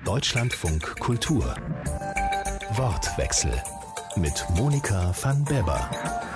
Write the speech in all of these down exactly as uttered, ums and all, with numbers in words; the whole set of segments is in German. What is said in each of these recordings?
Deutschlandfunk Kultur. Wortwechsel mit Monika van Beber.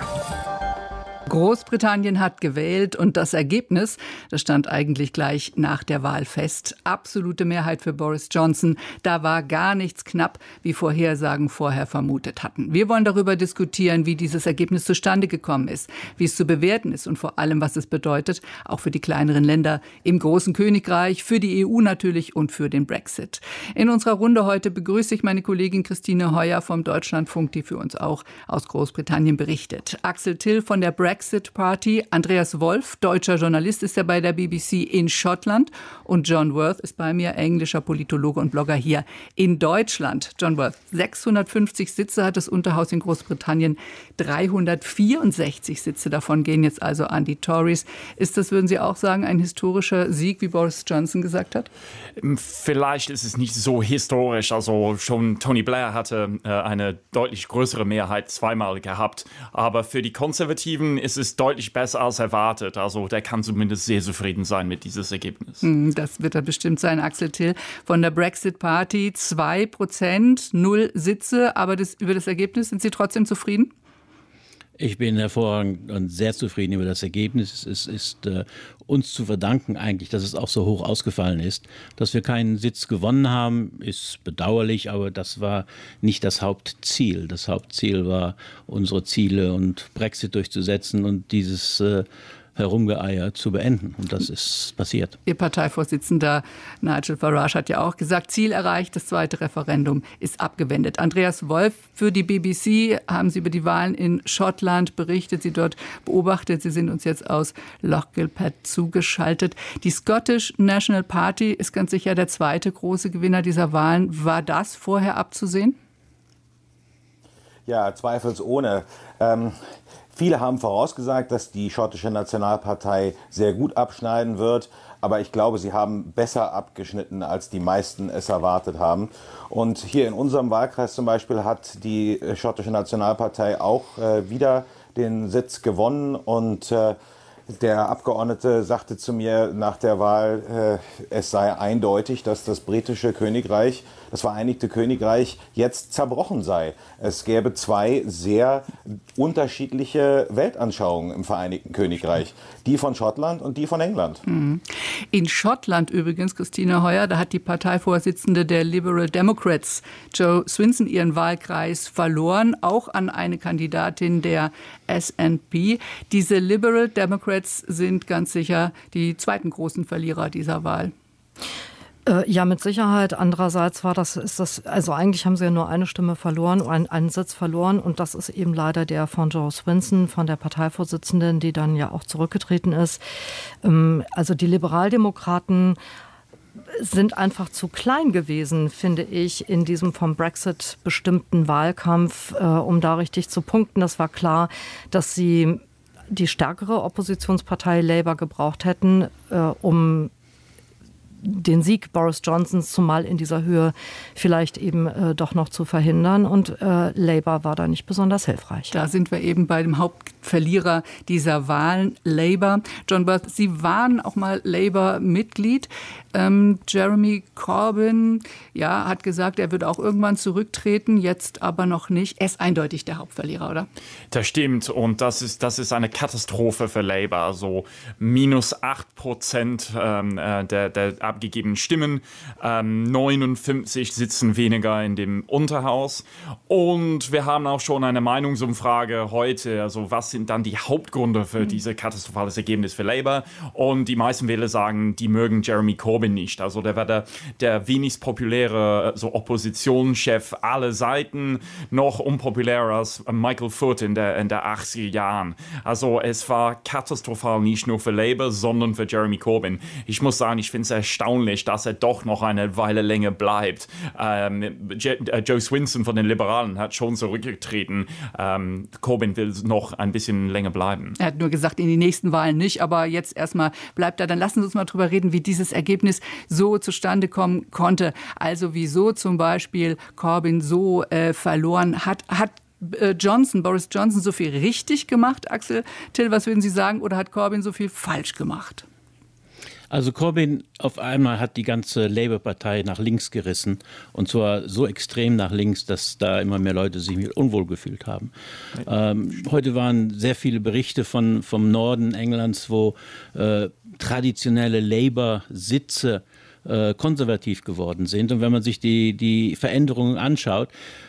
Großbritannien hat gewählt und das Ergebnis, das stand eigentlich gleich nach der Wahl fest. Absolute Mehrheit für Boris Johnson. Da war gar nichts knapp, wie Vorhersagen vorher vermutet hatten. Wir wollen darüber diskutieren, wie dieses Ergebnis zustande gekommen ist, wie es zu bewerten ist und vor allem, was es bedeutet, auch für die kleineren Länder im großen Königreich, für die E U natürlich und für den Brexit. In unserer Runde heute begrüße ich meine Kollegin Christine Heuer vom Deutschlandfunk, die für uns auch aus Großbritannien berichtet. Axel Till von der Brexit Party, Andreas Wolf, deutscher Journalist, ist ja bei der B B C in Schottland und John Worth ist bei mir, englischer Politologe und Blogger hier in Deutschland. John Worth, sechshundertfünfzig Sitze hat das Unterhaus in Großbritannien, dreihundertvierundsechzig Sitze davon gehen jetzt also an die Tories. Ist das, würden Sie auch sagen, ein historischer Sieg, wie Boris Johnson gesagt hat? Vielleicht ist es nicht so historisch, also schon Tony Blair hatte äh, eine deutlich größere Mehrheit zweimal gehabt, aber für die Konservativen ist es deutlich besser als erwartet. Also der kann zumindest sehr zufrieden sein mit dieses Ergebnis. Das wird er bestimmt sein, Axel Till von der Brexit Party. Zwei Prozent, null Sitze, aber das, über das Ergebnis sind Sie trotzdem zufrieden? Ich bin hervorragend und sehr zufrieden über das Ergebnis. Es ist äh, uns zu verdanken eigentlich, dass es auch so hoch ausgefallen ist. Dass wir keinen Sitz gewonnen haben, ist bedauerlich, aber das war nicht das Hauptziel. Das Hauptziel war, unsere Ziele und Brexit durchzusetzen und dieses äh, Herumgeeier zu beenden. Und das ist passiert. Ihr Parteivorsitzender Nigel Farage hat ja auch gesagt, Ziel erreicht, das zweite Referendum ist abgewendet. Andreas Wolf, für die B B C haben Sie über die Wahlen in Schottland berichtet, Sie dort beobachtet. Sie sind uns jetzt aus Loch Gilpad zugeschaltet. Die Scottish National Party ist ganz sicher der zweite große Gewinner dieser Wahlen. War das vorher abzusehen? Ja, zweifelsohne. Ähm Viele haben vorausgesagt, dass die schottische Nationalpartei sehr gut abschneiden wird. Aber ich glaube, sie haben besser abgeschnitten, als die meisten es erwartet haben. Und hier in unserem Wahlkreis zum Beispiel hat die schottische Nationalpartei auch äh, wieder den Sitz gewonnen. Und äh, der Abgeordnete sagte zu mir nach der Wahl, äh, es sei eindeutig, dass das britische Königreich, das Vereinigte Königreich, jetzt zerbrochen sei. Es gäbe zwei sehr unterschiedliche Weltanschauungen im Vereinigten Königreich. Die von Schottland und die von England. In Schottland übrigens, Christine Heuer, da hat die Parteivorsitzende der Liberal Democrats, Jo Swinson, ihren Wahlkreis verloren, auch an eine Kandidatin der S N P. Diese Liberal Democrats sind ganz sicher die zweiten großen Verlierer dieser Wahl. Ja, mit Sicherheit. Andererseits war das, ist das, also eigentlich haben sie ja nur eine Stimme verloren, einen, einen Sitz verloren und das ist eben leider der von Jo Swinson, von der Parteivorsitzenden, die dann ja auch zurückgetreten ist. Also die Liberaldemokraten sind einfach zu klein gewesen, finde ich, in diesem vom Brexit bestimmten Wahlkampf, äh, um da richtig zu punkten. Das war klar, dass sie die stärkere Oppositionspartei Labour gebraucht hätten, äh, um den Sieg Boris Johnsons zumal in dieser Höhe vielleicht eben äh, doch noch zu verhindern. Und äh, Labour war da nicht besonders hilfreich. Da sind wir eben bei dem Hauptverlierer dieser Wahlen, Labour. John Worth, Sie waren auch mal Labour-Mitglied. Ähm, Jeremy Corbyn ja, hat gesagt, er würde auch irgendwann zurücktreten, jetzt aber noch nicht. Er ist eindeutig der Hauptverlierer, oder? Das stimmt und das ist, das ist eine Katastrophe für Labour. Also minus acht Prozent ähm, der, der abgegebenen Stimmen, ähm, neunundfünfzig sitzen weniger in dem Unterhaus. Und wir haben auch schon eine Meinungsumfrage heute. Also was sind dann die Hauptgründe für mhm. dieses katastrophales Ergebnis für Labour? Und die meisten Wähler sagen, die mögen Jeremy Corbyn nicht. Also der war der, der wenigst populäre so Oppositionschef aller Seiten, noch unpopulärer als Michael Foot in der, in der achtziger Jahren. Also es war katastrophal nicht nur für Labour, sondern für Jeremy Corbyn. Ich muss sagen, ich finde es erstaunlich, dass er doch noch eine Weile länger bleibt. Ähm, Jo Swinson von den Liberalen hat schon zurückgetreten. Ähm, Corbyn will noch ein bisschen länger bleiben. Er hat nur gesagt, in die nächsten Wahlen nicht, aber jetzt erstmal bleibt er. Dann lassen Sie uns mal drüber reden, wie dieses Ergebnis so zustande kommen konnte. Also wieso zum Beispiel Corbyn so äh, verloren hat. Hat äh, Johnson, Boris Johnson so viel richtig gemacht, Axel Till, was würden Sie sagen, oder hat Corbyn so viel falsch gemacht? Also Corbyn auf einmal hat die ganze Labour-Partei nach links gerissen und zwar so extrem nach links, dass da immer mehr Leute sich unwohl gefühlt haben. Ähm, heute waren sehr viele Berichte von, vom Norden Englands, wo äh, traditionelle Labour-Sitze äh, konservativ geworden sind. Und wenn man sich die, die Veränderungen anschaut,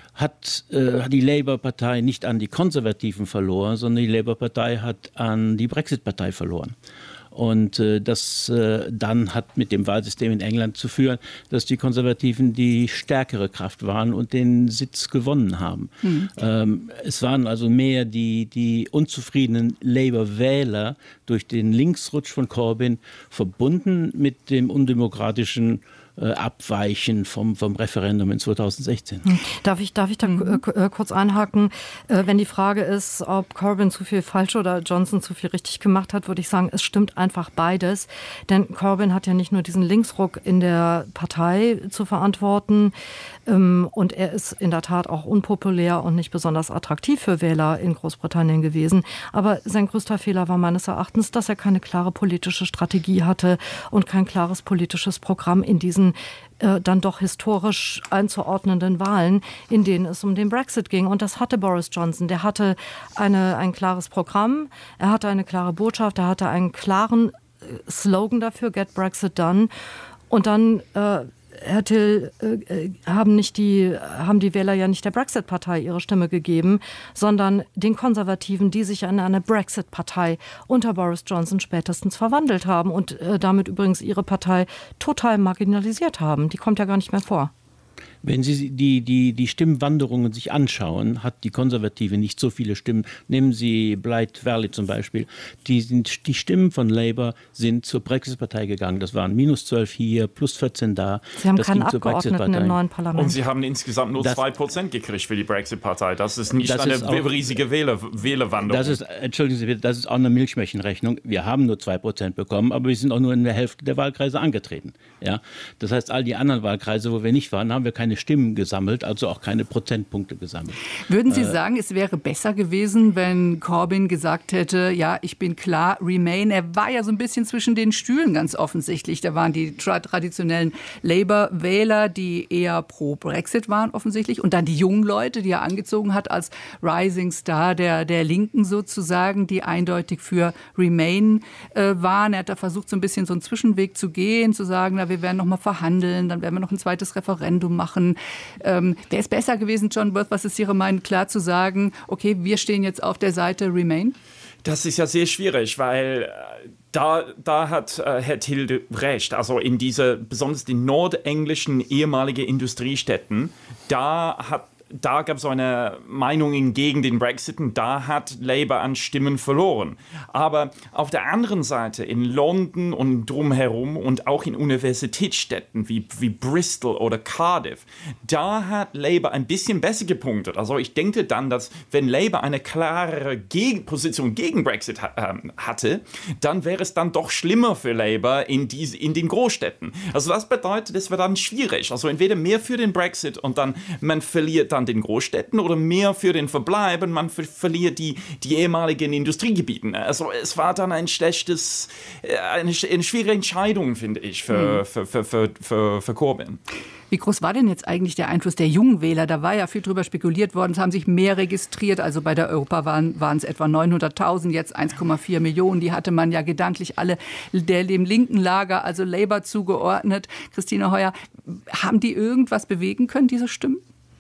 hat äh, die Labour-Partei nicht an die Konservativen verloren, sondern die Labour-Partei hat an die Brexit-Partei verloren. Und äh, das äh, dann hat mit dem Wahlsystem in England zu führen, dass die Konservativen die stärkere Kraft waren und den Sitz gewonnen haben. Mhm. Ähm, es waren also mehr die, die unzufriedenen Labour-Wähler durch den Linksrutsch von Corbyn verbunden mit dem undemokratischen äh, Abweichen vom, vom Referendum in zweitausendsechzehn. Mhm. Darf ich, darf ich da mhm. äh, kurz einhaken? Äh, wenn die Frage ist, ob Corbyn zu viel falsch oder Johnson zu viel richtig gemacht hat, würde ich sagen, es stimmt einfach beides. Denn Corbyn hat ja nicht nur diesen Linksruck in der Partei zu verantworten ähm, und er ist in der Tat auch unpopulär und nicht besonders attraktiv für Wähler in Großbritannien gewesen. Aber sein größter Fehler war meines Erachtens, dass er keine klare politische Strategie hatte und kein klares politisches Programm in diesen äh, dann doch historisch einzuordnenden Wahlen, in denen es um den Brexit ging. Und das hatte Boris Johnson. Der hatte eine, ein klares Programm, er hatte eine klare Botschaft, er hatte einen klaren Slogan dafür, Get Brexit Done. Und dann, äh, Herr Till, äh, haben, nicht die, haben die Wähler ja nicht der Brexit-Partei ihre Stimme gegeben, sondern den Konservativen, die sich in eine Brexit-Partei unter Boris Johnson spätestens verwandelt haben und äh, damit übrigens ihre Partei total marginalisiert haben. Die kommt ja gar nicht mehr vor. Wenn Sie die, die, die Stimmwanderungen sich anschauen, hat die Konservative nicht so viele Stimmen. Nehmen Sie Blythe Valley zum Beispiel. Die, sind, die Stimmen von Labour sind zur Brexit-Partei gegangen. Das waren minus zwölf hier, plus vierzehn da. Sie haben das keinen Abgeordneten im neuen Parlament. Und Sie haben insgesamt nur zwei Prozent gekriegt für die Brexit-Partei. Das ist nicht das eine ist auch, riesige Wähler, Wählerwanderung. Das ist, entschuldigen Sie bitte, das ist auch eine Milchmädchenrechnung. Wir haben nur zwei Prozent bekommen, aber wir sind auch nur in der Hälfte der Wahlkreise angetreten. Ja? Das heißt, all die anderen Wahlkreise, wo wir nicht waren, haben wir keine Stimmen gesammelt, also auch keine Prozentpunkte gesammelt. Würden Sie äh, sagen, es wäre besser gewesen, wenn Corbyn gesagt hätte, ja, ich bin klar, Remain. Er war ja so ein bisschen zwischen den Stühlen ganz offensichtlich. Da waren die tra- traditionellen Labour-Wähler, die eher pro Brexit waren offensichtlich. Und dann die jungen Leute, die er angezogen hat als Rising Star der, der Linken sozusagen, die eindeutig für Remain äh, waren. Er hat da versucht, so ein bisschen so einen Zwischenweg zu gehen, zu sagen, na, wir werden noch mal verhandeln, dann werden wir noch ein zweites Referendum machen. Ähm, wäre es besser gewesen, John Worth, was ist Ihre Meinung, klar zu sagen, okay, wir stehen jetzt auf der Seite Remain? Das ist ja sehr schwierig, weil äh, da, da hat äh, Herr Tilde recht. Also in diese, besonders die nordenglischen ehemaligen Industriestädten, da hat Da gab es so eine Meinung gegen den Brexit und da hat Labour an Stimmen verloren. Aber auf der anderen Seite in London und drumherum und auch in Universitätsstädten wie, wie Bristol oder Cardiff, da hat Labour ein bisschen besser gepunktet. Also ich denke dann, dass wenn Labour eine klare Geg- Position gegen Brexit ha- äh, hatte, dann wäre es dann doch schlimmer für Labour in, diese, in den Großstädten. Also das bedeutet, es wird dann schwierig. Also entweder mehr für den Brexit und dann man verliert dann den Großstädten oder mehr für den Verbleib und man ver- verliert die, die ehemaligen Industriegebieten. Also es war dann ein schlechtes, eine, eine schwere Entscheidung, finde ich, für, mhm. für, für, für, für, für Corbyn. Wie groß war denn jetzt eigentlich der Einfluss der jungen Wähler? Da war ja viel drüber spekuliert worden. Es haben sich mehr registriert. Also bei der Europa waren, waren es etwa neunhunderttausend, jetzt eins Komma vier Millionen. Die hatte man ja gedanklich alle der, dem linken Lager, also Labour, zugeordnet. Christine Heuer, haben die irgendwas bewegen können, diese Stimmen?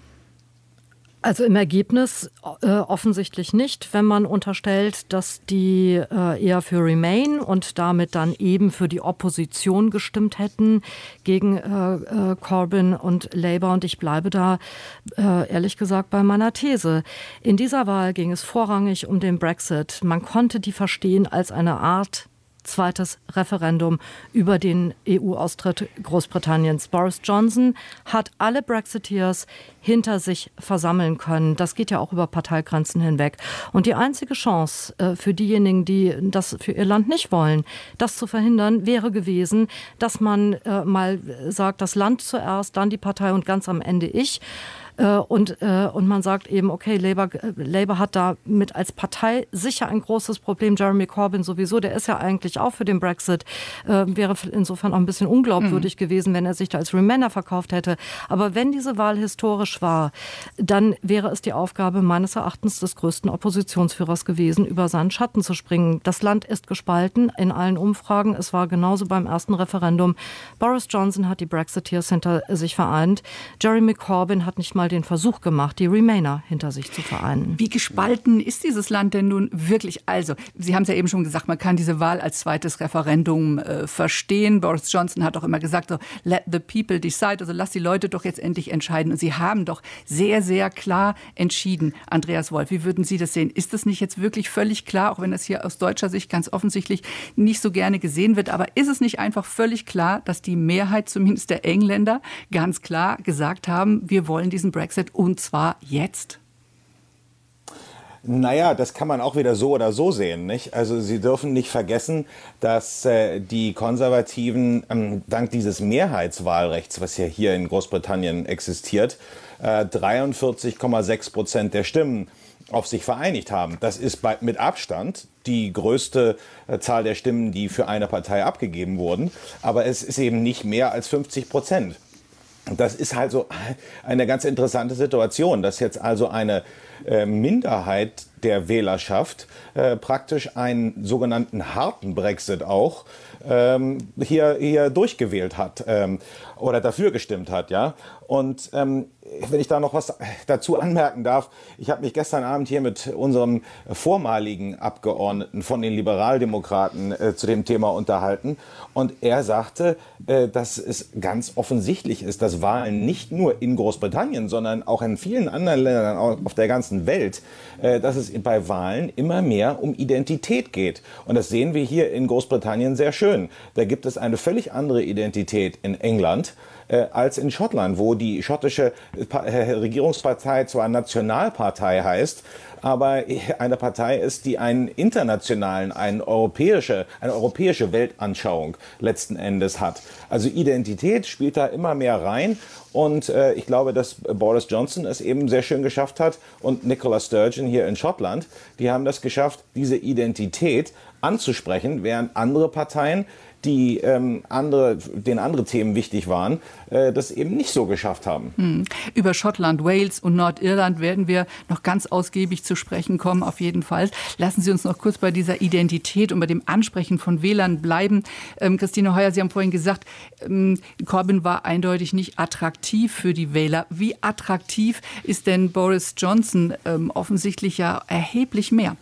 Also im Ergebnis äh, offensichtlich nicht, wenn man unterstellt, dass die äh, eher für Remain und damit dann eben für die Opposition gestimmt hätten gegen äh, äh, Corbyn und Labour. Und ich bleibe da äh, ehrlich gesagt bei meiner These. In dieser Wahl ging es vorrangig um den Brexit. Man konnte die verstehen als eine Art zweites Referendum über den E U-Austritt Großbritanniens. Boris Johnson hat alle Brexiteers hinter sich versammeln können. Das geht ja auch über Parteigrenzen hinweg. Und die einzige Chance äh, für diejenigen, die das für ihr Land nicht wollen, das zu verhindern, wäre gewesen, dass man äh, mal sagt, das Land zuerst, dann die Partei und ganz am Ende ich. Und, und man sagt eben, okay, Labour, Labour hat damit als Partei sicher ein großes Problem. Jeremy Corbyn sowieso, der ist ja eigentlich auch für den Brexit, wäre insofern auch ein bisschen unglaubwürdig mhm. gewesen, wenn er sich da als Remainer verkauft hätte. Aber wenn diese Wahl historisch war, dann wäre es die Aufgabe meines Erachtens des größten Oppositionsführers gewesen, über seinen Schatten zu springen. Das Land ist gespalten in allen Umfragen. Es war genauso beim ersten Referendum. Boris Johnson hat die Brexiteers hinter sich vereint. Jeremy Corbyn hat nicht mal den Versuch gemacht, die Remainer hinter sich zu vereinen. Wie gespalten ist dieses Land denn nun wirklich? Also, Sie haben es ja eben schon gesagt, man kann diese Wahl als zweites Referendum äh, verstehen. Boris Johnson hat auch immer gesagt, so, let the people decide, also lass die Leute doch jetzt endlich entscheiden. Und Sie haben doch sehr, sehr klar entschieden. Andreas Wolf, wie würden Sie das sehen? Ist das nicht jetzt wirklich völlig klar, auch wenn das hier aus deutscher Sicht ganz offensichtlich nicht so gerne gesehen wird, aber ist es nicht einfach völlig klar, dass die Mehrheit zumindest der Engländer ganz klar gesagt haben, wir wollen diesen Brexit und zwar jetzt? Naja, das kann man auch wieder so oder so sehen, nicht? Also Sie dürfen nicht vergessen, dass äh, die Konservativen ähm, dank dieses Mehrheitswahlrechts, was ja hier in Großbritannien existiert, äh, dreiundvierzig Komma sechs Prozent der Stimmen auf sich vereinigt haben. Das ist bei, mit Abstand die größte äh, Zahl der Stimmen, die für eine Partei abgegeben wurden. Aber es ist eben nicht mehr als fünfzig Prozent. Das ist halt so eine ganz interessante Situation, dass jetzt also eine äh, Minderheit der Wählerschaft äh, praktisch einen sogenannten harten Brexit auch ähm, hier, hier durchgewählt hat ähm, oder dafür gestimmt hat, ja. Und ähm, wenn ich da noch was dazu anmerken darf, ich habe mich gestern Abend hier mit unserem vormaligen Abgeordneten von den Liberaldemokraten äh, zu dem Thema unterhalten und er sagte, äh, dass es ganz offensichtlich ist, dass Wahlen nicht nur in Großbritannien, sondern auch in vielen anderen Ländern auf der ganzen Welt, äh, dass es bei Wahlen immer mehr um Identität geht. Und das sehen wir hier in Großbritannien sehr schön. Da gibt es eine völlig andere Identität in England äh, als in Schottland, wo die schottische pa- äh, Regierungspartei zwar Nationalpartei heißt, aber eine Partei ist, die einen internationalen, eine europäische, eine europäische Weltanschauung letzten Endes hat. Also Identität spielt da immer mehr rein und äh, ich glaube, dass Boris Johnson es eben sehr schön geschafft hat und Nicola Sturgeon hier in Schottland, die haben das geschafft, diese Identität anzusprechen, während andere Parteien, die ähm, andere, denen andere Themen wichtig waren, äh, das eben nicht so geschafft haben. Hm. Über Schottland, Wales und Nordirland werden wir noch ganz ausgiebig zu sprechen kommen, auf jeden Fall. Lassen Sie uns noch kurz bei dieser Identität und bei dem Ansprechen von Wählern bleiben. Ähm, Christine Heuer, Sie haben vorhin gesagt, ähm, Corbyn war eindeutig nicht attraktiv für die Wähler. Wie attraktiv ist denn Boris Johnson? Ähm, offensichtlich ja erheblich mehr.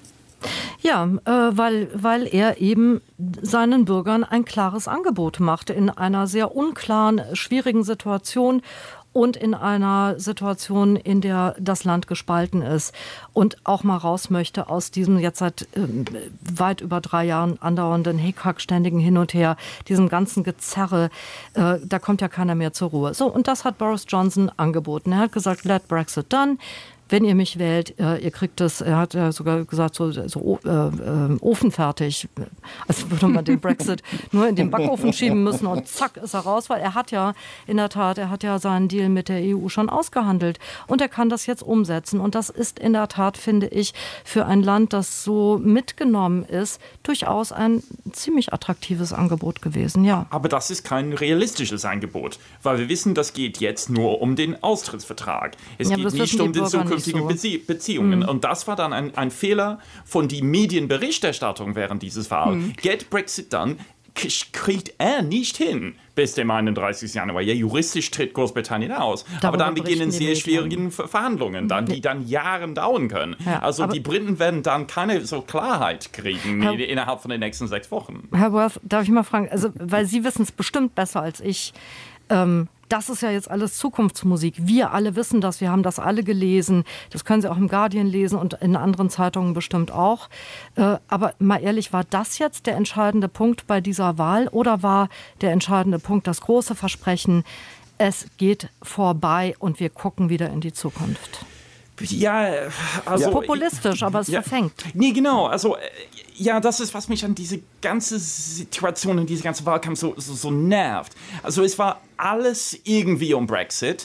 Ja, äh, weil, weil er eben seinen Bürgern ein klares Angebot machte in einer sehr unklaren, schwierigen Situation und in einer Situation, in der das Land gespalten ist und auch mal raus möchte aus diesem jetzt seit äh, weit über drei Jahren andauernden Hickhack, ständigen Hin und Her, diesem ganzen Gezerre, äh, da kommt ja keiner mehr zur Ruhe. So, und das hat Boris Johnson angeboten. Er hat gesagt, let Brexit done. Wenn ihr mich wählt, äh, ihr kriegt es, er hat ja sogar gesagt, so, so äh, äh, ofenfertig, als würde man den Brexit nur in den Backofen schieben müssen und zack ist er raus, weil er hat ja in der Tat, er hat ja seinen Deal mit der E U schon ausgehandelt und er kann das jetzt umsetzen und das ist in der Tat, finde ich, für ein Land, das so mitgenommen ist, durchaus ein ziemlich attraktives Angebot gewesen, ja. Aber das ist kein realistisches Angebot, weil wir wissen, das geht jetzt nur um den Austrittsvertrag. Es ja, geht nicht um den zukünftigen so. Bezie- Beziehungen. Mhm. Und das war dann ein, ein Fehler von der Medienberichterstattung während dieses Wahl. Mhm. Get Brexit done kriegt er nicht hin bis dem einunddreißigsten Januar. Ja, juristisch tritt Großbritannien aus. Darüber aber dann beginnen sehr schwierigen Verhandlungen, dann, die dann Jahre dauern können. Ja, also die Briten werden dann keine so Klarheit kriegen Herr, innerhalb von den nächsten sechs Wochen. Herr Worth, darf ich mal fragen, also, weil Sie wissen es bestimmt besser als ich, ähm, das ist ja jetzt alles Zukunftsmusik. Wir alle wissen das, wir haben das alle gelesen. Das können Sie auch im Guardian lesen und in anderen Zeitungen bestimmt auch. Äh, aber mal ehrlich, war das jetzt der entscheidende Punkt bei dieser Wahl oder war der entscheidende Punkt das große Versprechen, es geht vorbei und wir gucken wieder in die Zukunft? Ja, also... Ja. Populistisch, aber es ja, verfängt. Nee, genau. Also, ja, das ist, was mich an diese ganze Situation, an diese ganze Wahlkampf so, so, so nervt. Also, es war alles irgendwie um Brexit,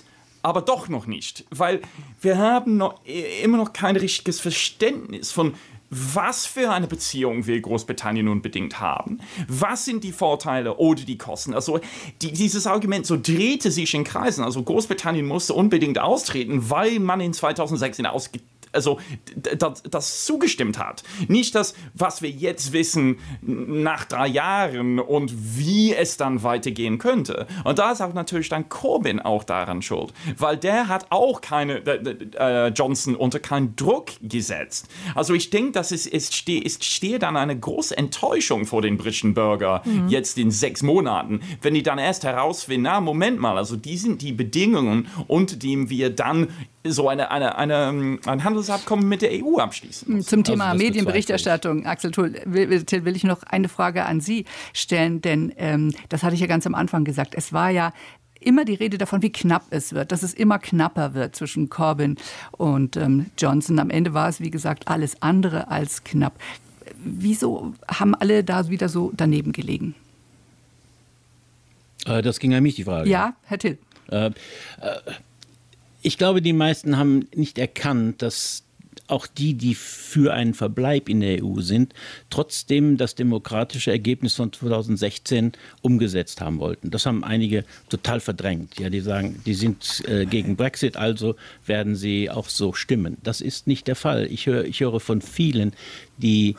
aber doch noch nicht, weil wir haben noch, immer noch kein richtiges Verständnis von, was für eine Beziehung will Großbritannien unbedingt haben? Was sind die Vorteile oder die Kosten? Also die, dieses Argument so drehte sich in Kreisen. Also Großbritannien musste unbedingt austreten, weil man in zweitausendsechzehn ausgetreten also das, das zugestimmt hat. Nicht das, was wir jetzt wissen nach drei Jahren und wie es dann weitergehen könnte. Und da ist auch natürlich dann Corbyn auch daran schuld, weil der hat auch keine äh, Johnson unter keinen Druck gesetzt. Also ich denke, dass es, es, steht, es steht dann eine große Enttäuschung vor den britischen Bürgern mhm. jetzt in sechs Monaten, wenn die dann erst herausfinden, na Moment mal, also die sind die Bedingungen, unter denen wir dann so eine, eine, eine, ein Handelsabkommen mit der E U abschließen. Zum Thema also Medienberichterstattung, Axel Till, will, will ich noch eine Frage an Sie stellen, denn ähm, das hatte ich ja ganz am Anfang gesagt. Es war ja immer die Rede davon, wie knapp es wird, dass es immer knapper wird zwischen Corbyn und ähm, Johnson. Am Ende war es, wie gesagt, alles andere als knapp. Wieso haben alle da wieder so daneben gelegen? Äh, das ging an mich, die Frage. Ja, Herr Till. Äh, äh, Ich glaube, die meisten haben nicht erkannt, dass auch die, die für einen Verbleib in der E U sind, trotzdem das demokratische Ergebnis von zweitausendsechzehn umgesetzt haben wollten. Das haben einige total verdrängt. Ja, die sagen, die sind äh, gegen Brexit, also werden sie auch so stimmen. Das ist nicht der Fall. Ich höre, ich höre von vielen, die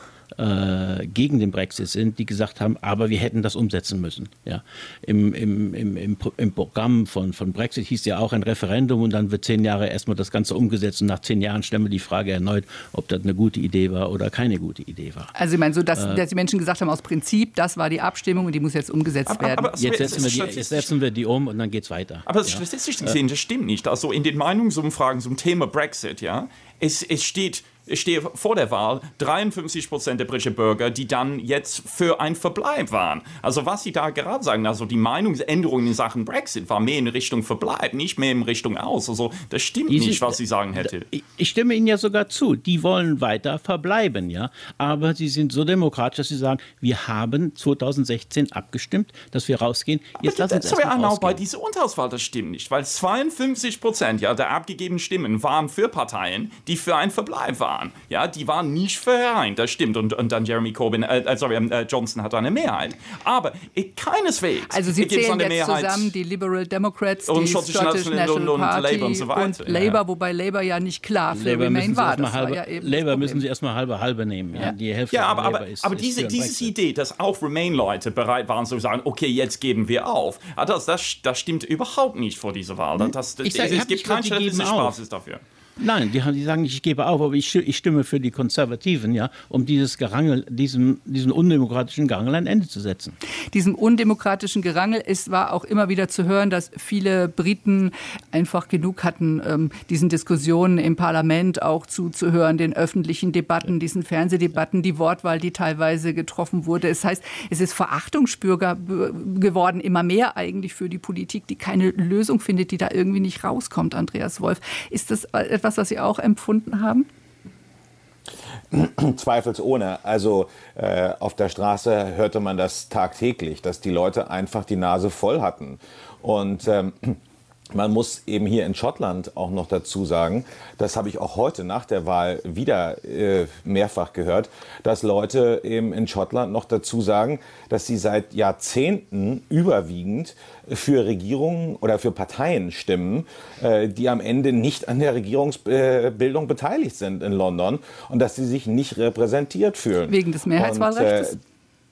äh, gegen den Brexit sind, die gesagt haben, aber wir hätten das umsetzen müssen. Ja. Im, im, im, im, im Programm von, von Brexit hieß ja auch ein Referendum und dann wird zehn Jahre erstmal das Ganze umgesetzt und nach zehn Jahren stellen wir die Frage erneut, ob das eine gute Idee war oder keine gute Idee war. Also ich meine, so dass, äh, dass die Menschen gesagt haben, aus Prinzip, das war die Abstimmung und die muss jetzt umgesetzt aber, werden. Aber, aber jetzt, setzen wir die, jetzt setzen wir die um und dann geht's weiter. Aber ja. Statistisch gesehen, das stimmt nicht. Also in den Meinungsumfragen zum Thema Brexit, ja, es, es steht Ich stehe vor der Wahl dreiundfünfzig Prozent der britischen Bürger, die dann jetzt für einen Verbleib waren. Also was Sie da gerade sagen, also die Meinungsänderung in Sachen Brexit war mehr in Richtung Verbleib, nicht mehr in Richtung Aus. Also das stimmt die nicht, was Sie sagen, Herr Till. Ich stimme Ihnen ja sogar zu. Die wollen weiter verbleiben, ja. Aber sie sind so demokratisch, dass sie sagen, wir haben zweitausendsechzehn abgestimmt, dass wir rausgehen. Jetzt lassen Sie uns erstmal rausgehen. Bei dieser Unterauswahl, das stimmt nicht, weil zweiundfünfzig Prozent ja, der abgegebenen Stimmen waren für Parteien, die für einen Verbleib waren. Ja, die waren nicht vereint, das stimmt. Und, und dann Jeremy Corbyn, äh, sorry, äh, Johnson hat eine Mehrheit. Aber äh, keineswegs. Also Sie zählen jetzt Mehrheit zusammen die Liberal Democrats, und die Scottish National und, und Party Labour und so weiter. Und Labour, ja. Wobei Labour ja nicht klar für Labour Remain war. Das halbe, war ja eben Labour müssen Sie erstmal halbe halbe nehmen. Ja, ja. Die Hälfte ja aber, Labour aber, ist, aber ist diese, diese Idee, dass auch Remain-Leute bereit waren zu sagen, okay, jetzt geben wir auf, das, das, das stimmt überhaupt nicht vor dieser Wahl. Das, das, ich sag, es gibt keinen statistischen Basis dafür. Nein, die, die sagen nicht, ich gebe auf, aber ich, ich stimme für die Konservativen, ja, um dieses Gerangel, diesem, diesem undemokratischen Gerangel ein Ende zu setzen. Diesem undemokratischen Gerangel ist, war auch immer wieder zu hören, dass viele Briten einfach genug hatten, ähm, diesen Diskussionen im Parlament auch zuzuhören, den öffentlichen Debatten, diesen Fernsehdebatten, die Wortwahl, die teilweise getroffen wurde. Es heißt, es ist Verachtungsspürger geworden, immer mehr eigentlich für die Politik, die keine Lösung findet, die da irgendwie nicht rauskommt, Andreas Wolf. Ist das etwas, was Sie auch empfunden haben? Zweifelsohne. Also äh, auf der Straße hörte man das tagtäglich, dass die Leute einfach die Nase voll hatten. Und ähm, man muss eben hier in Schottland auch noch dazu sagen, das habe ich auch heute nach der Wahl wieder äh, mehrfach gehört, dass Leute eben in Schottland noch dazu sagen, dass sie seit Jahrzehnten überwiegend für Regierungen oder für Parteien stimmen, äh, die am Ende nicht an der Regierungsbildung äh, beteiligt sind in London und dass sie sich nicht repräsentiert fühlen. Wegen des Mehrheitswahlrechts? Und, äh,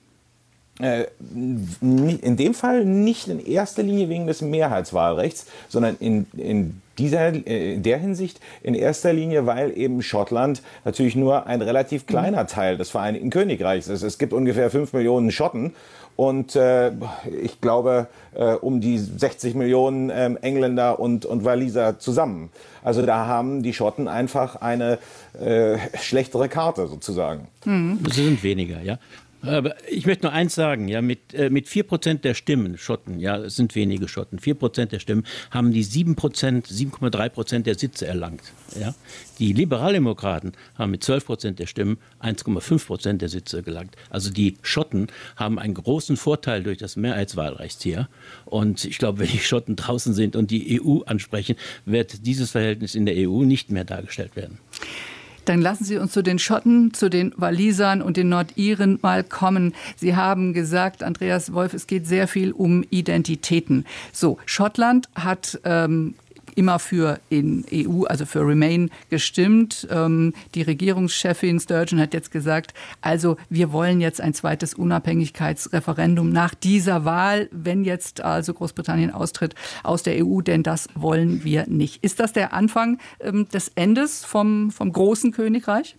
in dem Fall nicht in erster Linie wegen des Mehrheitswahlrechts, sondern in, in dieser, in der Hinsicht in erster Linie, weil eben Schottland natürlich nur ein relativ kleiner Teil des Vereinigten Königreichs ist. Es gibt ungefähr fünf Millionen Schotten und äh, ich glaube äh, um die sechzig Millionen äh, Engländer und, und Waliser zusammen. Also da haben die Schotten einfach eine äh, schlechtere Karte sozusagen. Mhm. Sie sind weniger, ja. Aber ich möchte nur eins sagen, ja, mit, äh, mit vier Prozent der Stimmen, Schotten, ja, es sind wenige Schotten, vier Prozent der Stimmen, haben die sieben Prozent, sieben Komma drei Prozent der Sitze erlangt. Ja. Die Liberaldemokraten haben mit zwölf Prozent der Stimmen eins Komma fünf Prozent der Sitze gelangt. Also die Schotten haben einen großen Vorteil durch das Mehrheitswahlrecht hier. Und ich glaube, wenn die Schotten draußen sind und die E U ansprechen, wird dieses Verhältnis in der E U nicht mehr dargestellt werden. Dann lassen Sie uns zu den Schotten, zu den Walisern und den Nordiren mal kommen. Sie haben gesagt, Andreas Wolf, es geht sehr viel um Identitäten. So, Schottland hat ähm, immer für in E U, also für Remain gestimmt. Ähm, die Regierungschefin Sturgeon hat jetzt gesagt, also wir wollen jetzt ein zweites Unabhängigkeitsreferendum nach dieser Wahl, wenn jetzt also Großbritannien austritt aus der E U, denn das wollen wir nicht. Ist das der Anfang ähm, des Endes vom, vom großen Königreich?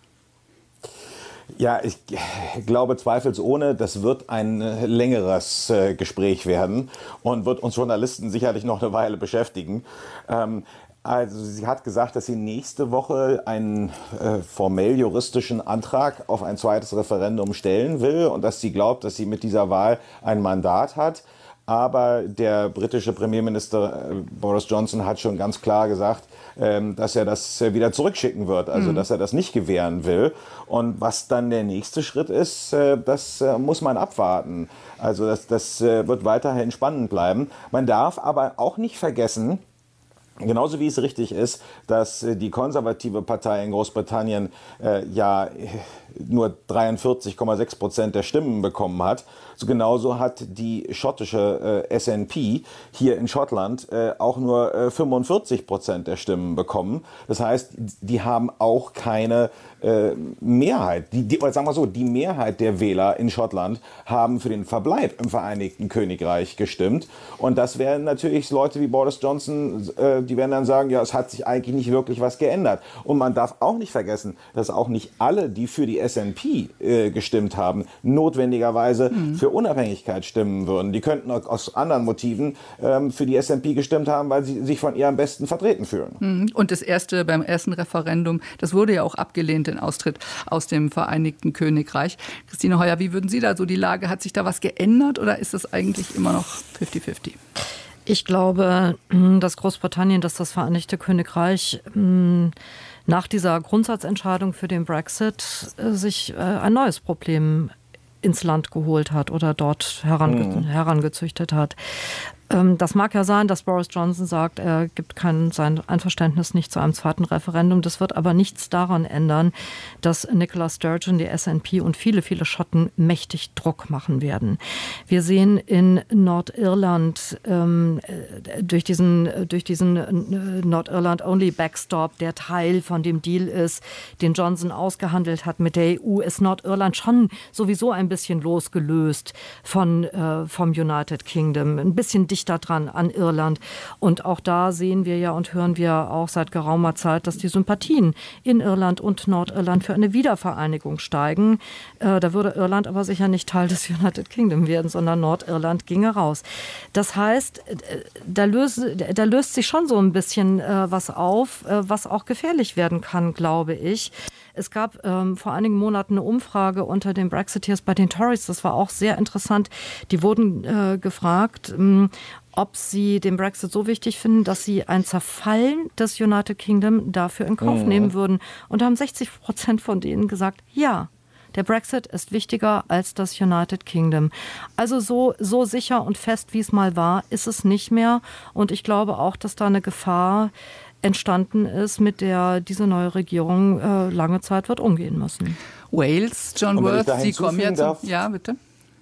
Ja, ich glaube zweifelsohne, das wird ein längeres äh, Gespräch werden und wird uns Journalisten sicherlich noch eine Weile beschäftigen. Ähm, also sie hat gesagt, dass sie nächste Woche einen äh, formell juristischen Antrag auf ein zweites Referendum stellen will und dass sie glaubt, dass sie mit dieser Wahl ein Mandat hat. Aber der britische Premierminister äh, Boris Johnson hat schon ganz klar gesagt, ähm, dass er das äh, wieder zurückschicken wird, also mhm. dass er das nicht gewähren will. Und was dann der nächste Schritt ist, äh, das äh, muss man abwarten. Also das, das äh, wird weiterhin spannend bleiben. Man darf aber auch nicht vergessen, genauso wie es richtig ist, dass die konservative Partei in Großbritannien äh, ja nur dreiundvierzig Komma sechs Prozent der Stimmen bekommen hat, so genauso hat die schottische äh, S N P hier in Schottland äh, auch nur äh, fünfundvierzig Prozent der Stimmen bekommen. Das heißt, die haben auch keine äh, Mehrheit. Die, die, oder sagen wir so, die Mehrheit der Wähler in Schottland haben für den Verbleib im Vereinigten Königreich gestimmt. Und das wären natürlich Leute wie Boris Johnson, äh, die werden dann sagen, ja, es hat sich eigentlich nicht wirklich was geändert. Und man darf auch nicht vergessen, dass auch nicht alle, die für die S N P äh, gestimmt haben, notwendigerweise mhm. für Unabhängigkeit stimmen würden. Die könnten aus anderen Motiven ähm, für die S N P gestimmt haben, weil sie sich von ihr am besten vertreten fühlen. Mhm. Und das erste, beim ersten Referendum, das wurde ja auch abgelehnt, den Austritt aus dem Vereinigten Königreich. Christine Heuer, wie würden Sie da so die Lage, hat sich da was geändert oder ist das eigentlich immer noch fünfzig fünfzig? Ich glaube, dass Großbritannien, dass das Vereinigte Königreich nach dieser Grundsatzentscheidung für den Brexit sich ein neues Problem ins Land geholt hat oder dort herange- mhm. herangezüchtet hat. Das mag ja sein, dass Boris Johnson sagt, er gibt kein, sein Einverständnis nicht zu einem zweiten Referendum. Das wird aber nichts daran ändern, dass Nicola Sturgeon, die S N P und viele, viele Schotten mächtig Druck machen werden. Wir sehen in Nordirland ähm, durch diesen, durch diesen Nordirland-Only-Backstop, der Teil von dem Deal ist, den Johnson ausgehandelt hat mit der E U, ist Nordirland schon sowieso ein bisschen losgelöst von, äh, vom United Kingdom. Ein bisschen dichter dran an Irland. Und auch da sehen wir ja und hören wir auch seit geraumer Zeit, dass die Sympathien in Irland und Nordirland für eine Wiedervereinigung steigen. Äh, da würde Irland aber sicher nicht Teil des United Kingdom werden, sondern Nordirland ginge raus. Das heißt, da löst, da löst sich schon so ein bisschen äh, was auf, äh, was auch gefährlich werden kann, glaube ich. Es gab ähm, vor einigen Monaten eine Umfrage unter den Brexiteers bei den Tories. Das war auch sehr interessant. Die wurden äh, gefragt, ähm, ob sie den Brexit so wichtig finden, dass sie ein Zerfallen des United Kingdom dafür in Kauf mhm. nehmen würden. Und da haben sechzig Prozent von denen gesagt, ja. Der Brexit ist wichtiger als das United Kingdom. Also so, so sicher und fest, wie es mal war, ist es nicht mehr. Und ich glaube auch, dass da eine Gefahr entstanden ist, mit der diese neue Regierung äh, lange Zeit wird umgehen müssen. Wales, John Worth, Sie kommen jetzt. Darf, ja, bitte.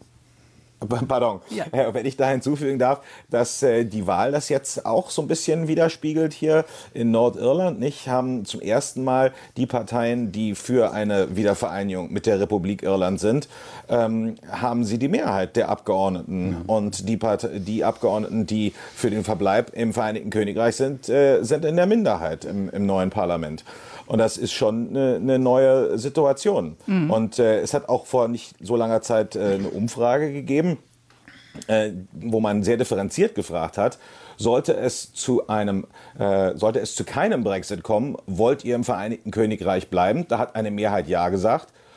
Pardon, ja. äh, wenn ich da hinzufügen darf, dass äh, die Wahl das jetzt auch so ein bisschen widerspiegelt hier in Nordirland, nicht? Haben zum ersten Mal die Parteien, die für eine Wiedervereinigung mit der Republik Irland sind, ähm, haben sie die Mehrheit der Abgeordneten. Mhm. Und die, Part- die Abgeordneten, die für den Verbleib im Vereinigten Königreich sind, äh, sind in der Minderheit im, im neuen Parlament. Und das ist schon eine, eine neue Situation. Mhm. Und äh, es hat auch vor nicht so langer Zeit äh, eine Umfrage gegeben, äh, wo man sehr differenziert gefragt hat, sollte es zu einem, äh, sollte es zu keinem Brexit kommen, wollt ihr im Vereinigten Königreich bleiben? Da hat eine Mehrheit Ja gesagt.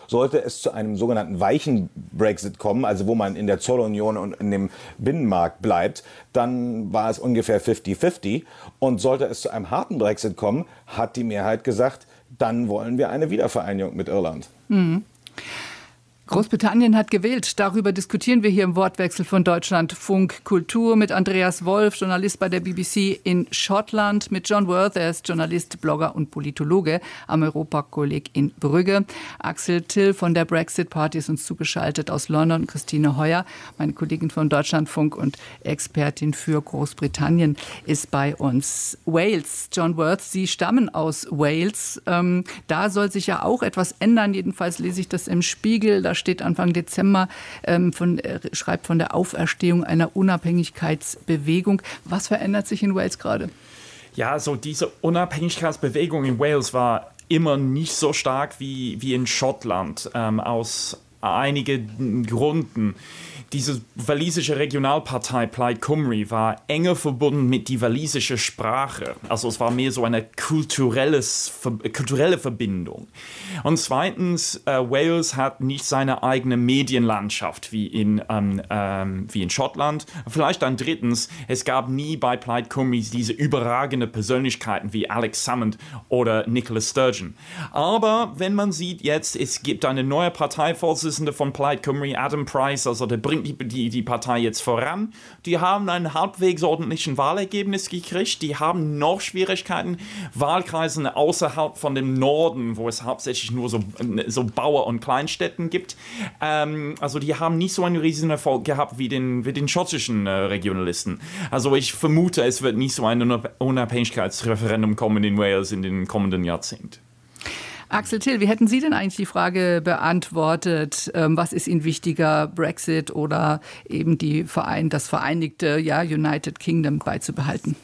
Sollte es zu einem sogenannten weichen Brexit kommen, also wo man in der Zollunion und in dem Binnenmarkt bleibt, dann war es ungefähr fifty fifty. Und sollte es zu einem harten Brexit kommen, hat die Mehrheit gesagt, dann wollen wir eine Wiedervereinigung mit Irland. Mhm. Großbritannien hat gewählt. Darüber diskutieren wir hier im Wortwechsel von Deutschlandfunk Kultur mit Andreas Wolf, Journalist bei der B B C in Schottland, mit John Worth, er ist Journalist, Blogger und Politologe am Europakolleg in Brügge. Axel Till von der Brexit Party ist uns zugeschaltet aus London. Christine Heuer, meine Kollegin von Deutschlandfunk und Expertin für Großbritannien, ist bei uns. Wales, John Worth, Sie stammen aus Wales. Ähm, da soll sich ja auch etwas ändern. Jedenfalls lese ich das im Spiegel. Da steht Anfang Dezember, ähm, von, äh, schreibt von der Auferstehung einer Unabhängigkeitsbewegung. Was verändert sich in Wales gerade? Ja, so diese Unabhängigkeitsbewegung in Wales war immer nicht so stark wie, wie in Schottland, ähm, aus einigen Gründen. Diese walisische Regionalpartei Plaid Cymru war enger verbunden mit der walisischen Sprache. Also es war mehr so eine kulturelles, kulturelle Verbindung. Und zweitens, äh, Wales hat nicht seine eigene Medienlandschaft wie in, ähm, ähm, wie in Schottland. Vielleicht dann drittens, es gab nie bei Plaid Cymru diese überragende Persönlichkeiten wie Alex Salmond oder Nicola Sturgeon. Aber wenn man sieht jetzt, es gibt eine neue Parteivorsitzende von Plaid Cymru, Adam Price, also der bringt Die, die, die Partei jetzt voran. Die haben einen halbwegs ordentlichen Wahlergebnis gekriegt. Die haben noch Schwierigkeiten. Wahlkreise außerhalb von dem Norden, wo es hauptsächlich nur so, so Bauer- und Kleinstädten gibt. Ähm, also die haben nicht so einen riesigen Erfolg gehabt wie den, wie den schottischen äh, Regionalisten. Also ich vermute, es wird nicht so ein Unabhängigkeitsreferendum kommen in Wales in den kommenden Jahrzehnten. Axel Till, wie hätten Sie denn eigentlich die Frage beantwortet, ähm, was ist Ihnen wichtiger, Brexit oder eben die Verein, das vereinigte ja, United Kingdom beizubehalten?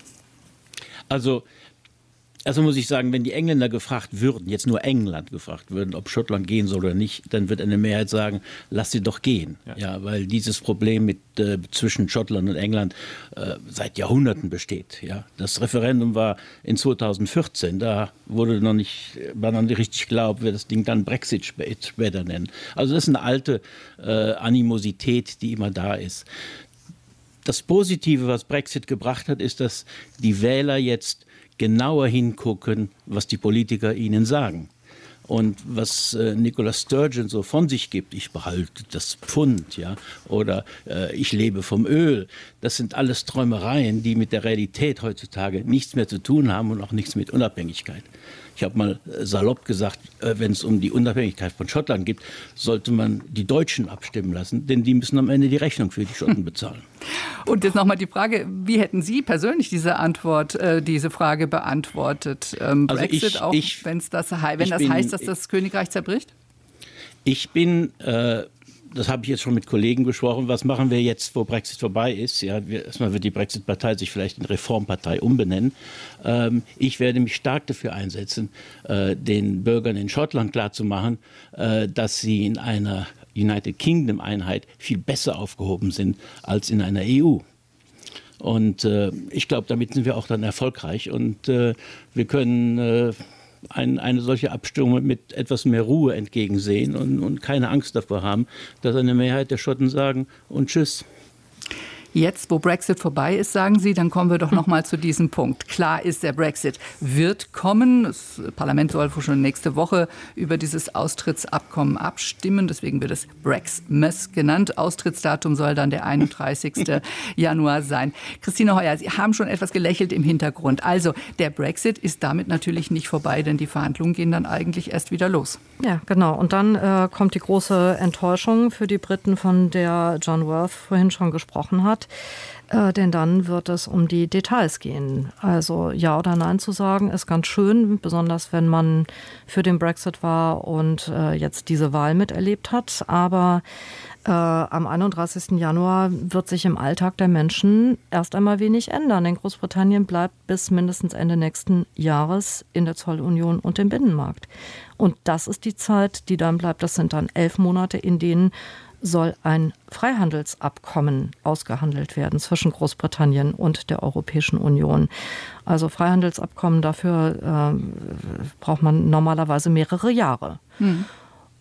Also, also muss ich sagen, wenn die Engländer gefragt würden, jetzt nur England gefragt würden, ob Schottland gehen soll oder nicht, dann wird eine Mehrheit sagen, lass sie doch gehen. Ja, ja weil dieses Problem mit, äh, zwischen Schottland und England äh, seit Jahrhunderten besteht. Ja. Das Referendum war in zweitausendvierzehn, da wurde noch nicht, war noch nicht richtig klar, ob wir das Ding dann Brexit später nennen. Also das ist eine alte äh, Animosität, die immer da ist. Das Positive, was Brexit gebracht hat, ist, dass die Wähler jetzt genauer hingucken, was die Politiker ihnen sagen. Und was äh, Nicola Sturgeon so von sich gibt, ich behalte das Pfund, ja, oder äh, ich lebe vom Öl, das sind alles Träumereien, die mit der Realität heutzutage nichts mehr zu tun haben und auch nichts mit Unabhängigkeit. Ich habe mal salopp gesagt, äh, wenn es um die Unabhängigkeit von Schottland geht, sollte man die Deutschen abstimmen lassen, denn die müssen am Ende die Rechnung für die Schotten bezahlen. Und jetzt nochmal die Frage, wie hätten Sie persönlich diese Antwort, äh, diese Frage beantwortet? Ähm, also Brexit ich, auch, ich, wenn's das, wenn das bin, heißt, dass das Königreich zerbricht? Ich bin, äh, das habe ich jetzt schon mit Kollegen besprochen, was machen wir jetzt, wo Brexit vorbei ist? Ja, wir, erstmal wird die Brexit-Partei sich vielleicht in Reformpartei umbenennen. Ähm, ich werde mich stark dafür einsetzen, äh, den Bürgern in Schottland klarzumachen, äh, dass sie in einer United Kingdom-Einheit viel besser aufgehoben sind als in einer E U. Und äh, ich glaube, damit sind wir auch dann erfolgreich und äh, wir können äh, ein, eine solche Abstimmung mit etwas mehr Ruhe entgegensehen und, und keine Angst davor haben, dass eine Mehrheit der Schotten sagen und tschüss. Jetzt, wo Brexit vorbei ist, sagen Sie, dann kommen wir doch noch mal zu diesem Punkt. Klar ist, der Brexit wird kommen. Das Parlament soll schon nächste Woche über dieses Austrittsabkommen abstimmen. Deswegen wird es Brexmas genannt. Austrittsdatum soll dann der einunddreißigste Januar sein. Christine Heuer, Sie haben schon etwas gelächelt im Hintergrund. Also, der Brexit ist damit natürlich nicht vorbei, denn die Verhandlungen gehen dann eigentlich erst wieder los. Ja, genau. Und dann äh, kommt die große Enttäuschung für die Briten, von der John Worth vorhin schon gesprochen hat. Äh, denn dann wird es um die Details gehen. Also ja oder nein zu sagen, ist ganz schön, besonders wenn man für den Brexit war und äh, jetzt diese Wahl miterlebt hat. Aber äh, am einunddreißigsten Januar wird sich im Alltag der Menschen erst einmal wenig ändern. Denn Großbritannien bleibt bis mindestens Ende nächsten Jahres in der Zollunion und im Binnenmarkt. Und das ist die Zeit, die dann bleibt. Das sind dann elf Monate, in denen soll ein Freihandelsabkommen ausgehandelt werden zwischen Großbritannien und der Europäischen Union. Also Freihandelsabkommen, dafür äh, braucht man normalerweise mehrere Jahre. Hm.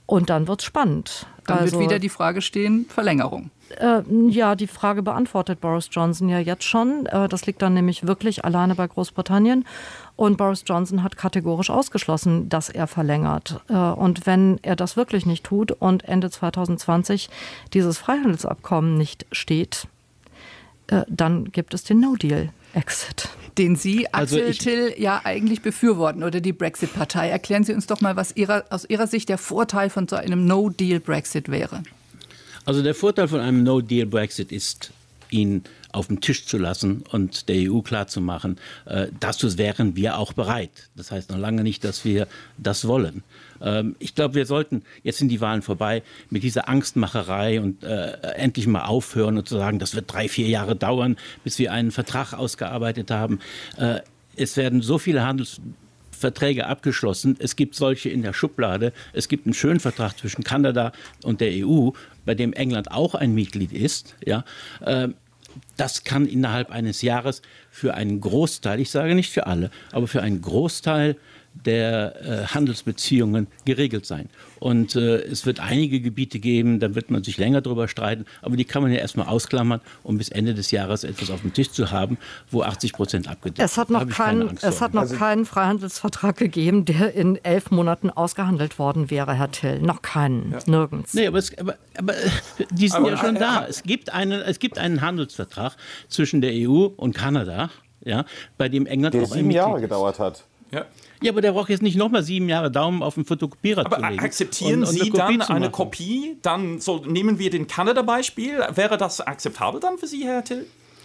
Und dann wird's spannend. Dann also, wird wieder die Frage stehen, Verlängerung. Äh, ja, die Frage beantwortet Boris Johnson ja jetzt schon. Äh, das liegt dann nämlich wirklich alleine bei Großbritannien. Und Boris Johnson hat kategorisch ausgeschlossen, dass er verlängert. Äh, und wenn er das wirklich nicht tut und Ende zwanzig zwanzig dieses Freihandelsabkommen nicht steht, äh, dann gibt es den No-Deal-Exit. Den Sie, Axel Also ich, Till, ja eigentlich befürworten oder die Brexit-Partei. Erklären Sie uns doch mal, was ihrer, aus Ihrer Sicht der Vorteil von so einem No-Deal-Brexit wäre. Also der Vorteil von einem No-Deal-Brexit ist, ihn auf dem Tisch zu lassen und der E U klarzumachen, äh, dazu wären wir auch bereit. Das heißt noch lange nicht, dass wir das wollen. Ähm, ich glaube, wir sollten, jetzt sind die Wahlen vorbei, mit dieser Angstmacherei und äh, endlich mal aufhören und zu sagen, das wird drei, vier Jahre dauern, bis wir einen Vertrag ausgearbeitet haben. Äh, es werden so viele Handels Verträge abgeschlossen. Es gibt solche in der Schublade. Es gibt einen schönen Vertrag zwischen Kanada und der E U, bei dem England auch ein Mitglied ist. Ja, das kann innerhalb eines Jahres für einen Großteil, ich sage nicht für alle, aber für einen Großteil der äh, Handelsbeziehungen geregelt sein. Und äh, es wird einige Gebiete geben, da wird man sich länger drüber streiten, aber die kann man ja erstmal ausklammern, um bis Ende des Jahres etwas auf dem Tisch zu haben, wo achtzig Prozent abgedeckt es hat noch ist. kein, Es hat noch also keinen Freihandelsvertrag gegeben, der in elf Monaten ausgehandelt worden wäre, Herr Till. Noch keinen, ja. Nirgends. Nee, aber, es, aber, aber die sind aber, ja schon äh, da. Es gibt, einen, es gibt einen Handelsvertrag zwischen der E U und Kanada, ja, bei dem England der auch sieben Jahre gedauert hat. Ja. Ja, aber der braucht jetzt nicht noch mal sieben Jahre Daumen auf den Fotokopierer aber zu legen. Aber akzeptieren und, und Sie eine dann eine Kopie? Dann so, nehmen wir den Kanada-Beispiel. Wäre das akzeptabel dann für Sie, Herr Till?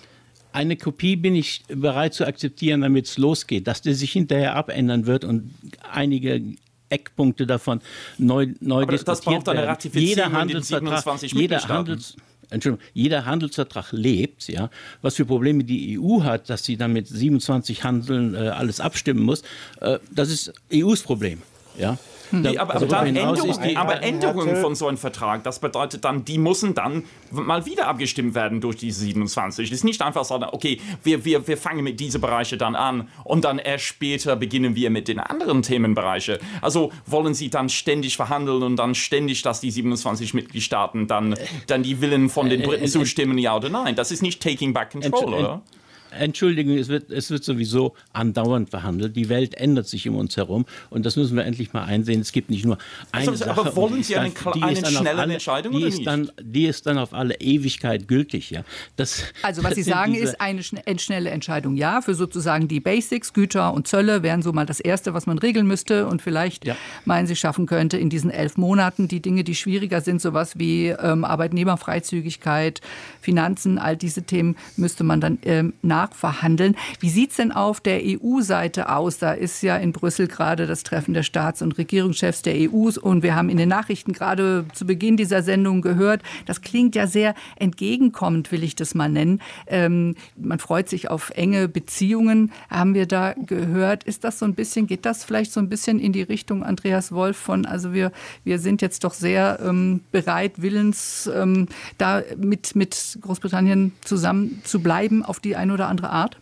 Eine Kopie bin ich bereit zu akzeptieren, damit es losgeht. Dass der sich hinterher abändern wird und einige Eckpunkte davon neu, neu diskutiert werden. Das braucht eine Ratifizierung jeder in den siebenundzwanzig jeder Handels Entschuldigung, jeder Handelsvertrag lebt, ja. Was für Probleme die E U hat, dass sie dann mit siebenundzwanzig Handeln äh, alles abstimmen muss, äh, das ist E Us Problem, ja. Nee, aber, aber, dann Änderung, die, aber Änderungen von so einem Vertrag, das bedeutet dann, die müssen dann mal wieder abgestimmt werden durch die siebenundzwanzig. Es ist nicht einfach so, okay, wir, wir, wir fangen mit diesen Bereichen dann an und dann erst später beginnen wir mit den anderen Themenbereichen. Also wollen Sie dann ständig verhandeln und dann ständig, dass die siebenundzwanzig Mitgliedstaaten dann, dann die Willen von den Briten zustimmen, ja oder nein? Das ist nicht taking back control, oder? Entschuldigung, es wird, es wird sowieso andauernd verhandelt. Die Welt ändert sich um uns herum und das müssen wir endlich mal einsehen. Es gibt nicht nur eine also, Sache. Aber wollen Sie eine, eine schnelle alle, Entscheidung die oder ist nicht? Dann, die ist dann auf alle Ewigkeit gültig. Ja. Das, also was Sie sagen ist, eine schnelle Entscheidung ja, für sozusagen die Basics, Güter und Zölle wären so mal das Erste, was man regeln müsste und vielleicht, ja. meinen Sie, schaffen könnte in diesen elf Monaten die Dinge, die schwieriger sind, sowas wie ähm, Arbeitnehmerfreizügigkeit, Finanzen, all diese Themen müsste man dann ähm, nachverhandeln. Wie sieht es denn auf der E U-Seite aus? Da ist ja in Brüssel gerade das Treffen der Staats- und Regierungschefs der E U und wir haben in den Nachrichten gerade zu Beginn dieser Sendung gehört, das klingt ja sehr entgegenkommend, will ich das mal nennen. Ähm, man freut sich auf enge Beziehungen, haben wir da gehört. Ist das so ein bisschen, geht das vielleicht so ein bisschen in die Richtung, Andreas Wolf, von, also wir, wir sind jetzt doch sehr ähm, bereit, willens, ähm, da mit, mit Großbritannien zusammen zu bleiben auf die eine oder andere Art?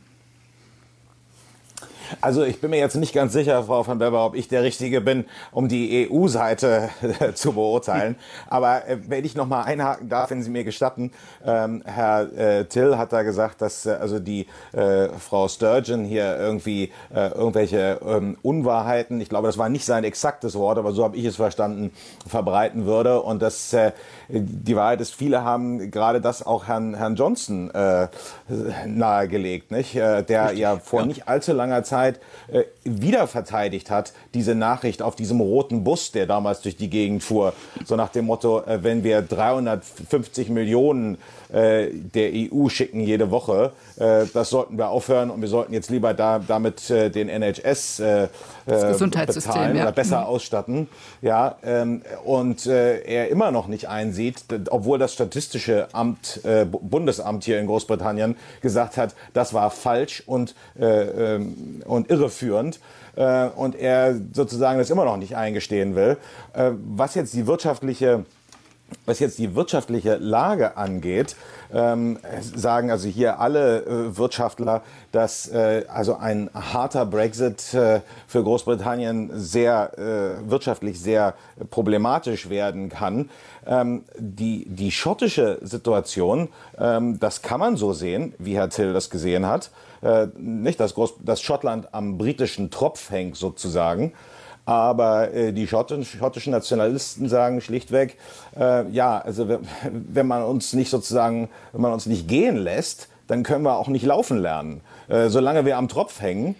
Also ich bin mir jetzt nicht ganz sicher, Frau van Bebber, ob ich der Richtige bin, um die E U-Seite zu beurteilen. Aber äh, wenn ich noch mal einhaken darf, wenn Sie mir gestatten, ähm, Herr äh, Till hat da gesagt, dass äh, also die äh, Frau Sturgeon hier irgendwie äh, irgendwelche ähm, Unwahrheiten, ich glaube, das war nicht sein exaktes Wort, aber so habe ich es verstanden, verbreiten würde. Und das äh, die Wahrheit ist, viele haben gerade das auch Herrn, Herrn Johnson äh, nahegelegt, nicht? Äh, der Richtig, ja vor ja. nicht allzu langer Zeit äh, wieder verteidigt hat, diese Nachricht auf diesem roten Bus, der damals durch die Gegend fuhr, so nach dem Motto, äh, wenn wir dreihundertfünfzig Millionen äh, der E U schicken jede Woche, äh, das sollten wir aufhören und wir sollten jetzt lieber da, damit äh, den N H S äh, das Gesundheitssystem bezahlen ja. oder besser mhm. ausstatten. Ja, ähm, und äh, er immer noch nicht einsieht, obwohl das Statistische Amt, äh, Bundesamt hier in Großbritannien gesagt hat, das war falsch und, äh, ähm, und irreführend. Äh, und er sozusagen das immer noch nicht eingestehen will. Äh, was jetzt die wirtschaftliche Was jetzt die wirtschaftliche Lage angeht, ähm, sagen also hier alle äh, Wirtschaftler, dass äh, also ein harter Brexit äh, für Großbritannien sehr äh, wirtschaftlich sehr problematisch werden kann. Ähm, die, die schottische Situation, ähm, das kann man so sehen, wie Herr Till das gesehen hat, äh, nicht, dass, Groß, dass Schottland am britischen Tropf hängt sozusagen. Aber äh, die Schotten, schottischen Nationalisten sagen schlichtweg, äh, ja, also wenn man uns nicht sozusagen, wenn man uns nicht gehen lässt, dann können wir auch nicht laufen lernen. Äh, solange wir am Tropf hängen,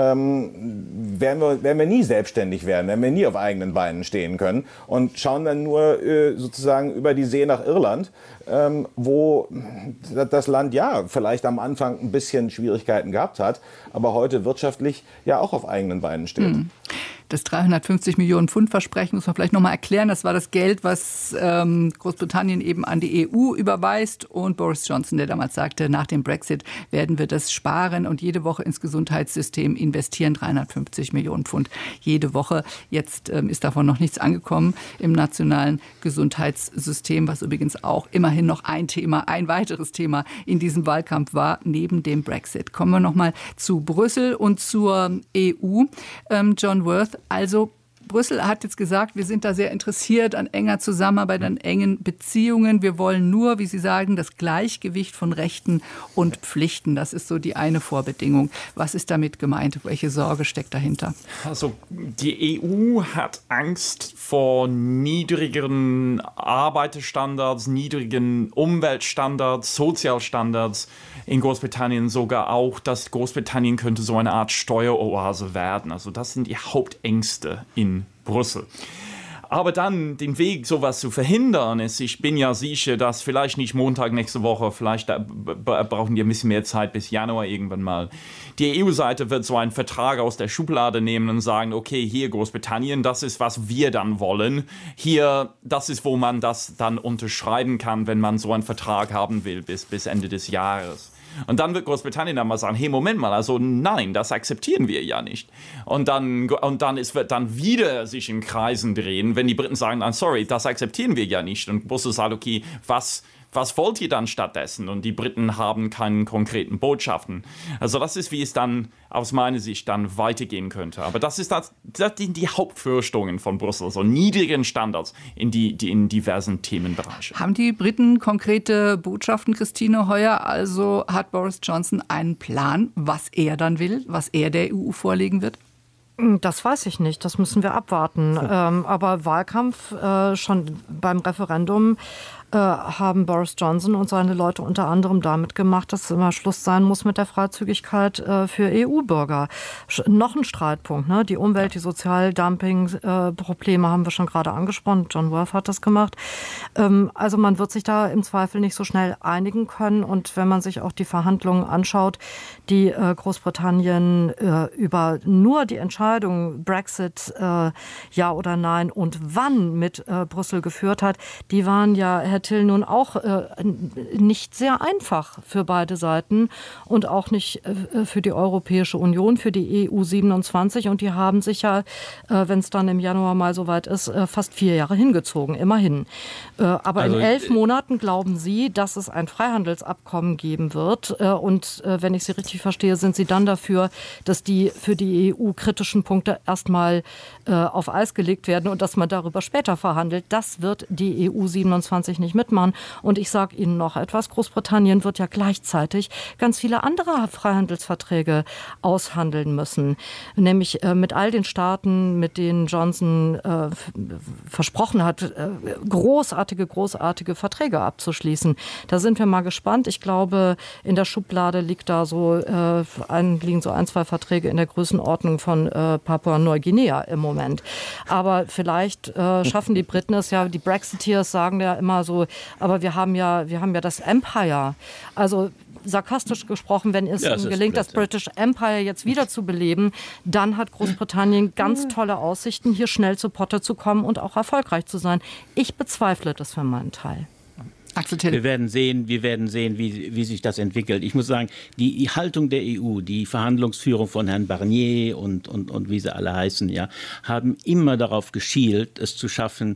ähm, werden, wir, werden wir nie selbstständig werden, werden wir nie auf eigenen Beinen stehen können und schauen dann nur äh, sozusagen über die See nach Irland, ähm, wo das Land ja vielleicht am Anfang ein bisschen Schwierigkeiten gehabt hat, aber heute wirtschaftlich ja auch auf eigenen Beinen steht. Mhm. Das dreihundertfünfzig Millionen Pfund Versprechen muss man vielleicht noch mal erklären. Das war das Geld, was ähm, Großbritannien eben an die E U überweist. Und Boris Johnson, der damals sagte, nach dem Brexit werden wir das sparen und jede Woche ins Gesundheitssystem investieren. dreihundertfünfzig Millionen Pfund jede Woche. Jetzt ähm, ist davon noch nichts angekommen im nationalen Gesundheitssystem, was übrigens auch immerhin noch ein Thema, ein weiteres Thema in diesem Wahlkampf war, neben dem Brexit. Kommen wir noch mal zu Brüssel und zur E U. Ähm, John Worth, also Brüssel hat jetzt gesagt, wir sind da sehr interessiert an enger Zusammenarbeit, an engen Beziehungen. Wir wollen nur, wie Sie sagen, das Gleichgewicht von Rechten und Pflichten. Das ist so die eine Vorbedingung. Was ist damit gemeint? Welche Sorge steckt dahinter? Also die E U hat Angst vor niedrigeren Arbeiterstandards, niedrigen Umweltstandards, Sozialstandards in Großbritannien, sogar auch, dass Großbritannien könnte so eine Art Steueroase werden. Also das sind die Hauptängste in Brüssel. Aber dann den Weg, sowas zu verhindern, ist, ich bin ja sicher, dass vielleicht nicht Montag nächste Woche, vielleicht brauchen die ein bisschen mehr Zeit bis Januar irgendwann mal. Die E U-Seite wird so einen Vertrag aus der Schublade nehmen und sagen, okay, hier Großbritannien, das ist, was wir dann wollen. Hier, das ist, wo man das dann unterschreiben kann, wenn man so einen Vertrag haben will bis, bis Ende des Jahres. Und dann wird Großbritannien dann mal sagen, hey, Moment mal, also nein, das akzeptieren wir ja nicht. Und dann, und dann es wird dann wieder sich in Kreisen drehen, wenn die Briten sagen, sorry, das akzeptieren wir ja nicht. Und Brüssel sagt, okay, was... Was wollt ihr dann stattdessen? Und die Briten haben keine konkreten Botschaften. Also das ist, wie es dann aus meiner Sicht dann weitergehen könnte. Aber das ist das, das sind die Hauptfürchtungen von Brüssel, so niedrigen Standards in, die, die, in diversen Themenbereichen. Haben die Briten konkrete Botschaften, Christine Heuer? Also hat Boris Johnson einen Plan, was er dann will, was er der E U vorlegen wird? Das weiß ich nicht, das müssen wir abwarten. So. Ähm, aber Wahlkampf äh, schon beim Referendum äh, haben Boris Johnson und seine Leute unter anderem damit gemacht, dass immer Schluss sein muss mit der Freizügigkeit äh, für E U-Bürger. Sch- noch ein Streitpunkt, ne? Die Umwelt-, die Sozialdumping-Probleme äh, haben wir schon gerade angesprochen. John Worth hat das gemacht. Ähm, also man wird sich da im Zweifel nicht so schnell einigen können. Und wenn man sich auch die Verhandlungen anschaut, die äh, Großbritannien äh, über nur die Entscheidung Brexit, äh, ja oder nein und wann mit äh, Brüssel geführt hat, die waren ja, Herr Till, nun auch äh, nicht sehr einfach für beide Seiten und auch nicht äh, für die Europäische Union, für die E U siebenundzwanzig. Und die haben sich ja, äh, wenn es dann im Januar mal soweit ist, äh, fast vier Jahre hingezogen, immerhin. Äh, aber also, in elf Monaten glauben Sie, dass es ein Freihandelsabkommen geben wird. Äh, und äh, wenn ich Sie richtig verstehe, sind Sie dann dafür, dass die für die E U kritischen Punkte erstmal äh, auf Eis gelegt werden und dass man darüber später verhandelt. Das wird die E U siebenundzwanzig nicht mitmachen. Und ich sage Ihnen noch etwas, Großbritannien wird ja gleichzeitig ganz viele andere Freihandelsverträge aushandeln müssen. Nämlich äh, mit all den Staaten, mit denen Johnson äh, f- versprochen hat, äh, großartige, großartige Verträge abzuschließen. Da sind wir mal gespannt. Ich glaube, in der Schublade liegt da so, äh, ein, liegen so ein, zwei Verträge in der Größenordnung von äh, Papua-Neuguinea im Moment. Aber vielleicht äh, schaffen die Briten es ja, die Brexiteers sagen ja immer so, aber wir haben ja, wir haben ja das Empire. Also sarkastisch gesprochen, wenn es ja, ihnen gelingt, das British Empire jetzt wieder zu beleben, dann hat Großbritannien ganz tolle Aussichten, hier schnell zu Potte zu kommen und auch erfolgreich zu sein. Ich bezweifle das für meinen Teil. Axel Till. Wir werden sehen, wir werden sehen, wie, wie sich das entwickelt. Ich muss sagen, die Haltung der E U, die Verhandlungsführung von Herrn Barnier und, und, und wie sie alle heißen, ja, haben immer darauf geschielt, es zu schaffen,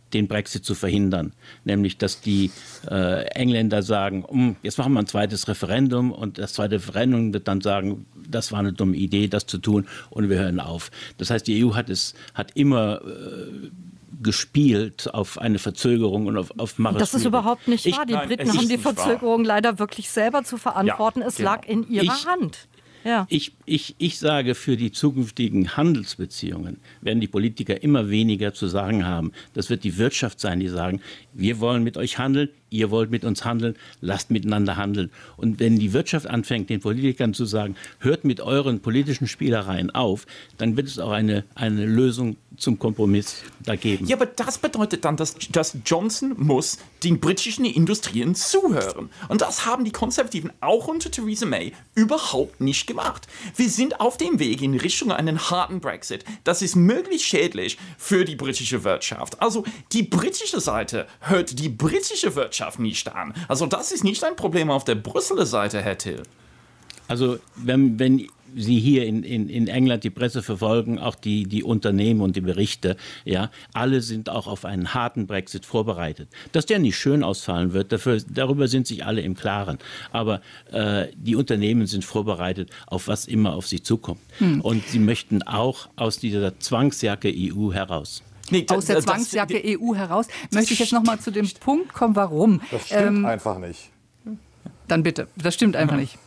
den Brexit zu verhindern. Nämlich, dass die äh, Engländer sagen, um, jetzt machen wir ein zweites Referendum und das zweite Referendum wird dann sagen, das war eine dumme Idee, das zu tun und wir hören auf. Das heißt, die E U hat es hat immer äh, gespielt auf eine Verzögerung und auf, auf Mache. Das ist überhaupt nicht wahr. Die Nein, Briten haben die Verzögerung wahr. leider wirklich selber zu verantworten. Ja, es genau. lag in ihrer ich, Hand. Ja. Ich, ich, ich sage, für die zukünftigen Handelsbeziehungen werden die Politiker immer weniger zu sagen haben. Das wird die Wirtschaft sein, die sagen, wir wollen mit euch handeln, ihr wollt mit uns handeln, lasst miteinander handeln. Und wenn die Wirtschaft anfängt, den Politikern zu sagen, hört mit euren politischen Spielereien auf, dann wird es auch eine, eine Lösung zum Kompromiss da geben. Ja, aber das bedeutet dann, dass, dass Johnson muss den britischen Industrien zuhören. Und das haben die Konservativen auch unter Theresa May überhaupt nicht gemacht. Wir sind auf dem Weg in Richtung einen harten Brexit. Das ist möglichst schädlich für die britische Wirtschaft. Also die britische Seite hört die britische Wirtschaft nicht an. Also das ist nicht ein Problem auf der Brüsseler Seite, Herr Till. Also wenn, wenn Sie hier in, in, in England die Presse verfolgen, auch die, die Unternehmen und die Berichte, ja, alle sind auch auf einen harten Brexit vorbereitet. Dass der nicht schön ausfallen wird, dafür, darüber sind sich alle im Klaren. Aber äh, die Unternehmen sind vorbereitet auf was immer auf sie zukommt. Hm. Und sie möchten auch aus dieser Zwangsjacke E U heraus. Nee, aus der Zwangsjacke das, E U heraus möchte ich jetzt noch mal zu dem Punkt kommen, warum. Das stimmt ähm, einfach nicht. Dann bitte, das stimmt einfach nicht.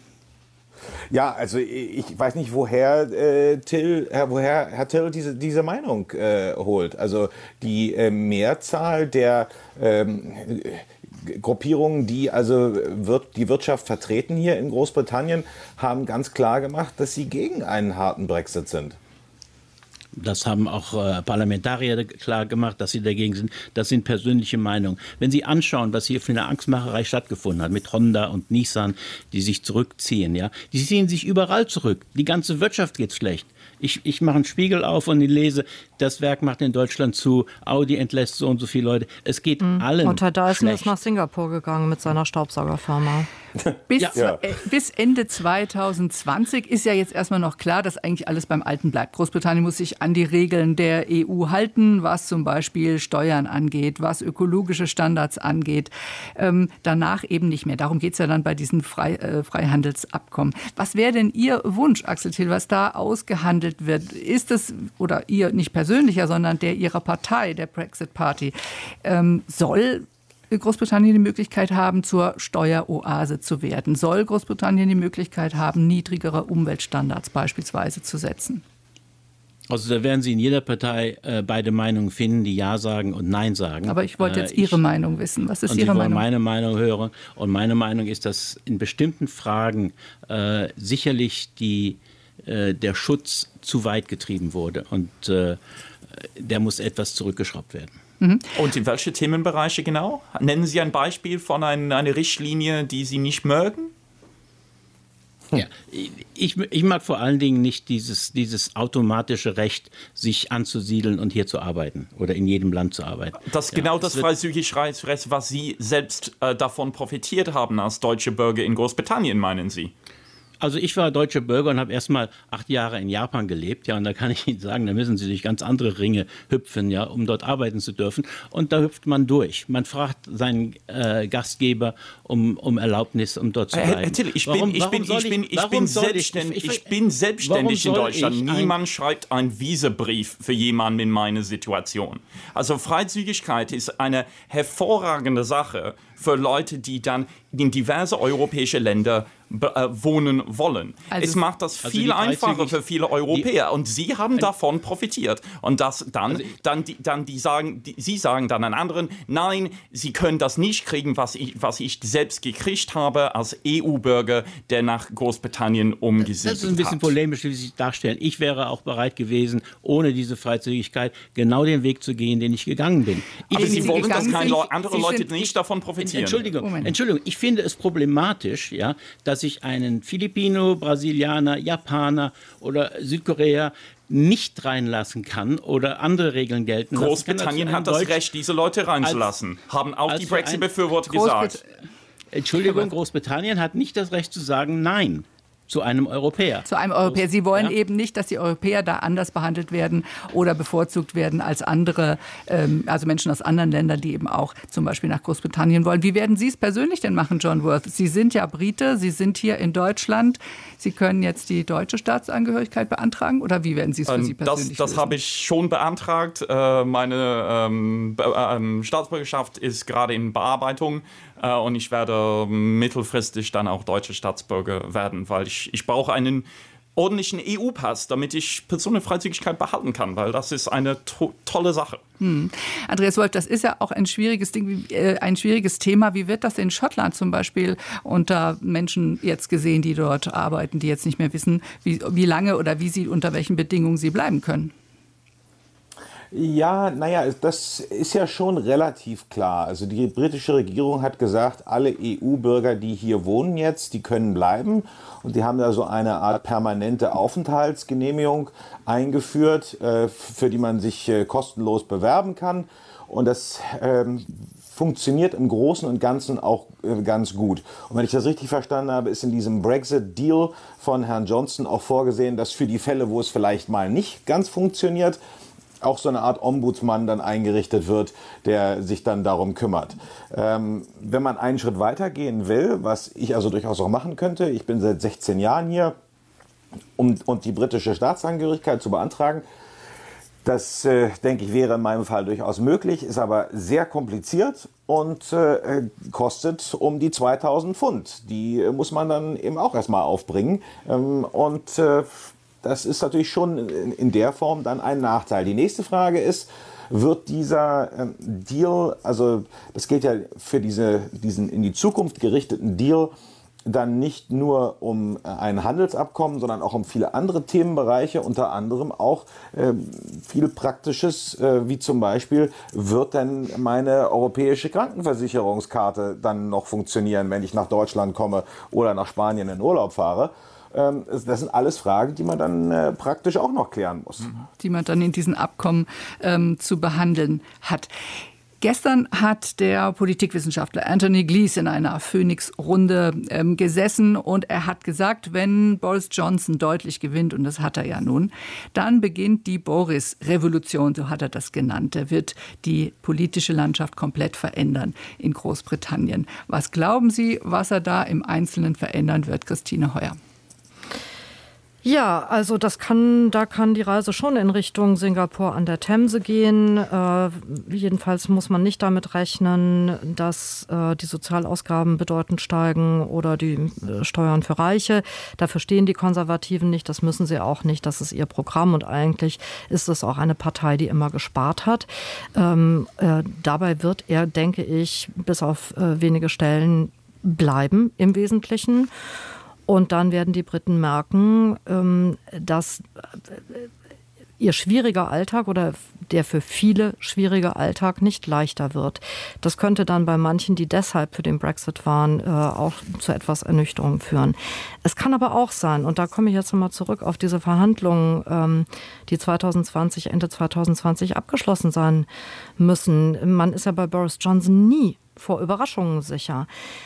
Ja, also ich weiß nicht, woher, äh, Till, äh, woher Herr Till diese, diese Meinung äh, holt. Also die äh, Mehrzahl der ähm, Gruppierungen, die also wird, die Wirtschaft vertreten hier in Großbritannien, haben ganz klar gemacht, dass sie gegen einen harten Brexit sind. Das haben auch äh, Parlamentarier klar gemacht, dass sie dagegen sind. Das sind persönliche Meinungen. Wenn Sie anschauen, was hier für eine Angstmacherei stattgefunden hat, mit Honda und Nissan, die sich zurückziehen, ja, die ziehen sich überall zurück. Die ganze Wirtschaft geht schlecht. Ich, ich mache einen Spiegel auf und lese, das Werk macht in Deutschland zu, Audi entlässt so und so viele Leute. Es geht mhm. allen Und Herr Dyson schlecht. ist nach Singapur gegangen mit seiner Staubsaugerfirma. Bis, ja. äh, bis Ende zwanzig zwanzig ist ja jetzt erstmal noch klar, dass eigentlich alles beim Alten bleibt. Großbritannien muss sich an die Regeln der E U halten, was zum Beispiel Steuern angeht, was ökologische Standards angeht. Ähm, danach eben nicht mehr. Darum geht es ja dann bei diesen Frei, äh, Freihandelsabkommen. Was wäre denn Ihr Wunsch, Axel Till, was da ausgehandelt wird? Ist es, oder Ihr nicht persönlicher, sondern der Ihrer Partei, der Brexit Party, ähm, soll Großbritannien die Möglichkeit haben, zur Steueroase zu werden? Soll Großbritannien die Möglichkeit haben, niedrigere Umweltstandards beispielsweise zu setzen? Also da werden Sie in jeder Partei äh, beide Meinungen finden, die Ja sagen und Nein sagen. Aber ich wollte jetzt äh, ich, Ihre Meinung wissen. Was ist und Ihre Sie Meinung? meine Meinung hören. Und meine Meinung ist, dass in bestimmten Fragen äh, sicherlich die, äh, der Schutz zu weit getrieben wurde. Und äh, der muss etwas zurückgeschraubt werden. Und in welche Themenbereiche genau? Nennen Sie ein Beispiel von ein, einer Richtlinie, die Sie nicht mögen? Ja, ich, ich mag vor allen Dingen nicht dieses, dieses automatische Recht, sich anzusiedeln und hier zu arbeiten oder in jedem Land zu arbeiten. Das ist ja, genau das freizügige Recht, was Sie selbst äh, davon profitiert haben als deutsche Bürger in Großbritannien, meinen Sie? Also ich war deutscher Bürger und habe erst mal acht Jahre in Japan gelebt, ja, und da kann ich Ihnen sagen, da müssen Sie durch ganz andere Ringe hüpfen, ja, um dort arbeiten zu dürfen. Und da hüpft man durch. Man fragt seinen äh, Gastgeber um, um Erlaubnis, um dort zu bleiben. Herr Till, ich bin, ich bin, ich bin, ich bin selbstständig, ich, ich bin selbstständig in Deutschland. Niemand schreibt einen Visabrief für jemanden in meiner Situation. Also Freizügigkeit ist eine hervorragende Sache für Leute, die dann in diverse europäische Länder äh, wohnen wollen. Also es macht das viel also einfacher für viele Europäer die, und sie haben davon profitiert. Und das dann, also dann, die, dann die sagen, die, sie sagen dann an anderen, nein, sie können das nicht kriegen, was ich, was ich selbst gekriegt habe als E U-Bürger, der nach Großbritannien umgesiedelt hat. Das ist ein bisschen hat. polemisch, wie Sie sich darstellen. Ich wäre auch bereit gewesen, ohne diese Freizügigkeit genau den Weg zu gehen, den ich gegangen bin. Ich Aber Sie wollen, dass keine Le- andere Sie Leute sind, nicht davon profitieren. Entschuldigung, Moment. Entschuldigung, ich finde es problematisch, ja, dass ich einen Filipino, Brasilianer, Japaner oder Südkoreaner nicht reinlassen kann oder andere Regeln gelten lassen. Großbritannien hat das Deutsch Recht, diese Leute reinzulassen. Als, haben auch die Brexit-Befürworter gesagt. Entschuldigung, Großbritannien hat nicht das Recht zu sagen Nein. zu einem Europäer. Zu einem Europäer. Sie wollen ja. eben nicht, dass die Europäer da anders behandelt werden oder bevorzugt werden als andere, ähm, also Menschen aus anderen Ländern, die eben auch zum Beispiel nach Großbritannien wollen. Wie werden Sie es persönlich denn machen, John Worth? Sie sind ja Brite, Sie sind hier in Deutschland. Sie können jetzt die deutsche Staatsangehörigkeit beantragen oder wie werden Sie es für Sie persönlich Das, das habe ich schon beantragt. Meine ähm, ähm, Staatsbürgerschaft ist gerade in Bearbeitung äh, und ich werde mittelfristig dann auch deutsche Staatsbürger werden, weil ich, ich brauche einen ordentlichen E U-Pass, damit ich Personenfreizügigkeit behalten kann, weil das ist eine to- tolle Sache. Hm. Andreas Wolf, das ist ja auch ein schwieriges Ding, äh, ein schwieriges Thema. Wie wird das in Schottland zum Beispiel unter Menschen jetzt gesehen, die dort arbeiten, die jetzt nicht mehr wissen, wie, wie lange oder wie sie, unter welchen Bedingungen sie bleiben können? Ja, naja, das ist ja schon relativ klar. Also die britische Regierung hat gesagt, alle E U-Bürger, die hier wohnen jetzt, die können bleiben. Und die haben da so eine Art permanente Aufenthaltsgenehmigung eingeführt, äh, für die man sich äh, kostenlos bewerben kann. Und das ähm, funktioniert im Großen und Ganzen auch äh, ganz gut. Und wenn ich das richtig verstanden habe, ist in diesem Brexit-Deal von Herrn Johnson auch vorgesehen, dass für die Fälle, wo es vielleicht mal nicht ganz funktioniert, auch so eine Art Ombudsmann dann eingerichtet wird, der sich dann darum kümmert. Ähm, wenn man einen Schritt weiter gehen will, was ich also durchaus auch machen könnte, ich bin seit sechzehn Jahren hier, um und die britische Staatsangehörigkeit zu beantragen, das, äh, denke ich, wäre in meinem Fall durchaus möglich, ist aber sehr kompliziert und äh, kostet um die zweitausend Pfund. Die äh, muss man dann eben auch erstmal aufbringen ähm, und äh, das ist natürlich schon in der Form dann ein Nachteil. Die nächste Frage ist, wird dieser ähm, Deal, also das geht ja für diese, diesen in die Zukunft gerichteten Deal, dann nicht nur um ein Handelsabkommen, sondern auch um viele andere Themenbereiche, unter anderem auch äh, viel Praktisches, äh, wie zum Beispiel, wird denn meine europäische Krankenversicherungskarte dann noch funktionieren, wenn ich nach Deutschland komme oder nach Spanien in Urlaub fahre? Das sind alles Fragen, die man dann äh, praktisch auch noch klären muss. Die man dann in diesen Abkommen ähm, zu behandeln hat. Gestern hat der Politikwissenschaftler Anthony Gleeson in einer Phoenix-Runde ähm, gesessen und er hat gesagt, wenn Boris Johnson deutlich gewinnt, und das hat er ja nun, dann beginnt die Boris-Revolution, so hat er das genannt. Er wird die politische Landschaft komplett verändern in Großbritannien. Was glauben Sie, was er da im Einzelnen verändern wird, Christine Heuer? Ja, also das kann, da kann die Reise schon in Richtung Singapur an der Themse gehen. Äh, jedenfalls muss man nicht damit rechnen, dass äh, die Sozialausgaben bedeutend steigen oder die äh, Steuern für Reiche. Dafür stehen die Konservativen nicht, das müssen sie auch nicht. Das ist ihr Programm und eigentlich ist es auch eine Partei, die immer gespart hat. Ähm, äh, dabei wird er, denke ich, bis auf äh, wenige Stellen bleiben im Wesentlichen. Und dann werden die Briten merken, dass ihr schwieriger Alltag oder der für viele schwierige Alltag nicht leichter wird. Das könnte dann bei manchen, die deshalb für den Brexit waren, auch zu etwas Ernüchterung führen. Es kann aber auch sein, und da komme ich jetzt nochmal zurück auf diese Verhandlungen, die zwanzig zwanzig, Ende zwanzig zwanzig abgeschlossen sein müssen. Man ist ja bei Boris Johnson nie vor Überraschungen sicher.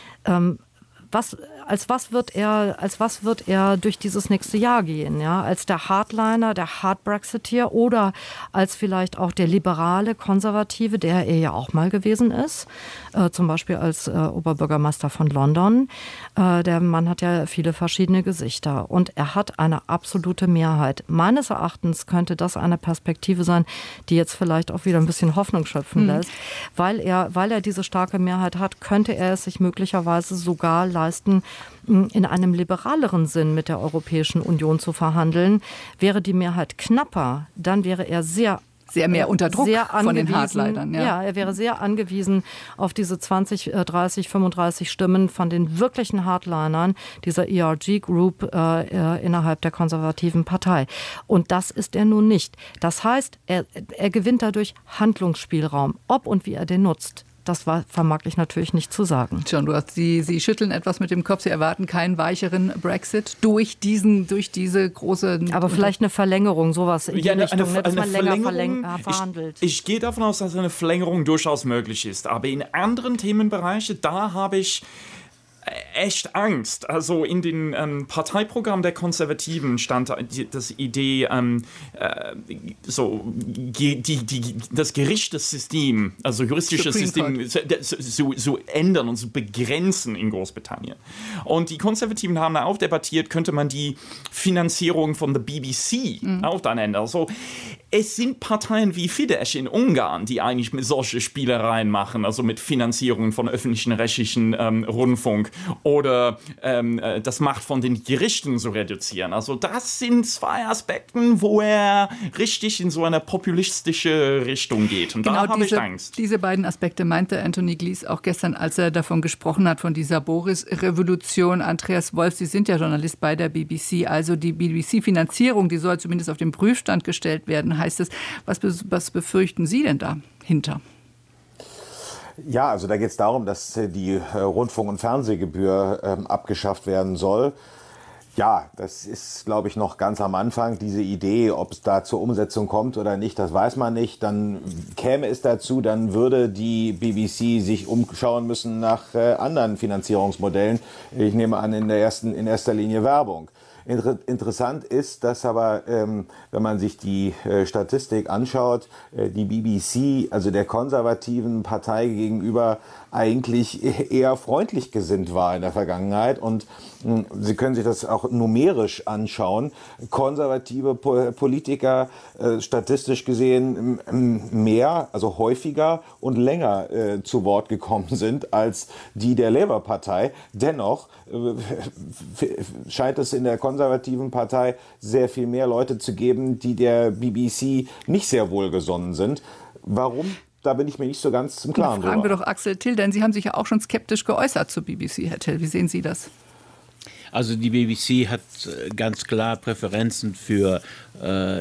Was, als was wird er, als was wird er durch dieses nächste Jahr gehen? Ja? Als der Hardliner, der Hard-Brexiteer oder als vielleicht auch der liberale Konservative, der er ja auch mal gewesen ist, äh, zum Beispiel als äh, Oberbürgermeister von London. Äh, der Mann hat ja viele verschiedene Gesichter und er hat eine absolute Mehrheit. Meines Erachtens könnte das eine Perspektive sein, die jetzt vielleicht auch wieder ein bisschen Hoffnung schöpfen mhm. lässt. Weil er, weil er diese starke Mehrheit hat, könnte er es sich möglicherweise sogar leisten, in einem liberaleren Sinn mit der Europäischen Union zu verhandeln. Wäre die Mehrheit knapper, dann wäre er sehr Sehr mehr unter Druck von den Hardlinern. Ja. ja, er wäre sehr angewiesen auf diese zwanzig, dreißig, fünfunddreißig Stimmen von den wirklichen Hardlinern dieser E R G-Group äh, innerhalb der konservativen Partei. Und das ist er nun nicht. Das heißt, er, er gewinnt dadurch Handlungsspielraum. Ob und wie er den nutzt, das war, vermag ich natürlich nicht zu sagen. John, du hast, Sie, Sie schütteln etwas mit dem Kopf. Sie erwarten keinen weicheren Brexit durch diesen, durch diese große... Aber vielleicht eine Verlängerung, sowas in die ja, eine, Richtung, eine, dass eine man länger verläng- äh, verhandelt. Ich, ich gehe davon aus, dass eine Verlängerung durchaus möglich ist. Aber in anderen Themenbereichen, da habe ich echt Angst. Also in den ähm, Parteiprogramm der Konservativen stand die das Idee, ähm, äh, so die, die, das Gerichtssystem, also juristisches System zu, zu ändern und zu begrenzen in Großbritannien. Und die Konservativen haben auch debattiert, könnte man die Finanzierung von der B B C mhm. auch dann ändern. Also es sind Parteien wie Fidesz in Ungarn, die eigentlich mit solche Spielereien machen, also mit Finanzierung von öffentlichen rechtlichen ähm, Rundfunk oder ähm, das Macht von den Gerichten zu reduzieren. Also das sind zwei Aspekte, wo er richtig in so eine populistische Richtung geht. Und genau da habe ich Angst. Diese beiden Aspekte meinte Anthony Glees auch gestern, als er davon gesprochen hat, von dieser Boris-Revolution. Andreas Wolf, Sie sind ja Journalist bei der B B C, also die B B C-Finanzierung, die soll zumindest auf den Prüfstand gestellt werden, heißt es. Was, was befürchten Sie denn dahinter? Ja, also da geht es darum, dass die äh, Rundfunk- und Fernsehgebühr ähm, abgeschafft werden soll. Ja, das ist, glaube ich, noch ganz am Anfang. Diese Idee, ob es da zur Umsetzung kommt oder nicht, das weiß man nicht. Dann käme es dazu, dann würde die B B C sich umschauen müssen nach äh, anderen Finanzierungsmodellen. Ich nehme an, in der ersten, in erster Linie Werbung. Inter- interessant ist, dass aber, ähm, wenn man sich die äh, Statistik anschaut, äh, die B B C, also der konservativen Partei gegenüber, eigentlich eher freundlich gesinnt war in der Vergangenheit. Und mh, Sie können sich das auch numerisch anschauen. Konservative po- Politiker äh, statistisch gesehen m- mehr, also häufiger und länger äh, zu Wort gekommen sind als die der Labour-Partei. Dennoch äh, scheint es in der konservativen Partei sehr viel mehr Leute zu geben, die der B B C nicht sehr wohlgesonnen sind. Warum? Da bin ich mir nicht so ganz im Klaren drüber. Fragen wir doch Axel Till, denn Sie haben sich ja auch schon skeptisch geäußert zur B B C, Herr Till. Wie sehen Sie das? Also die B B C hat ganz klar Präferenzen für äh,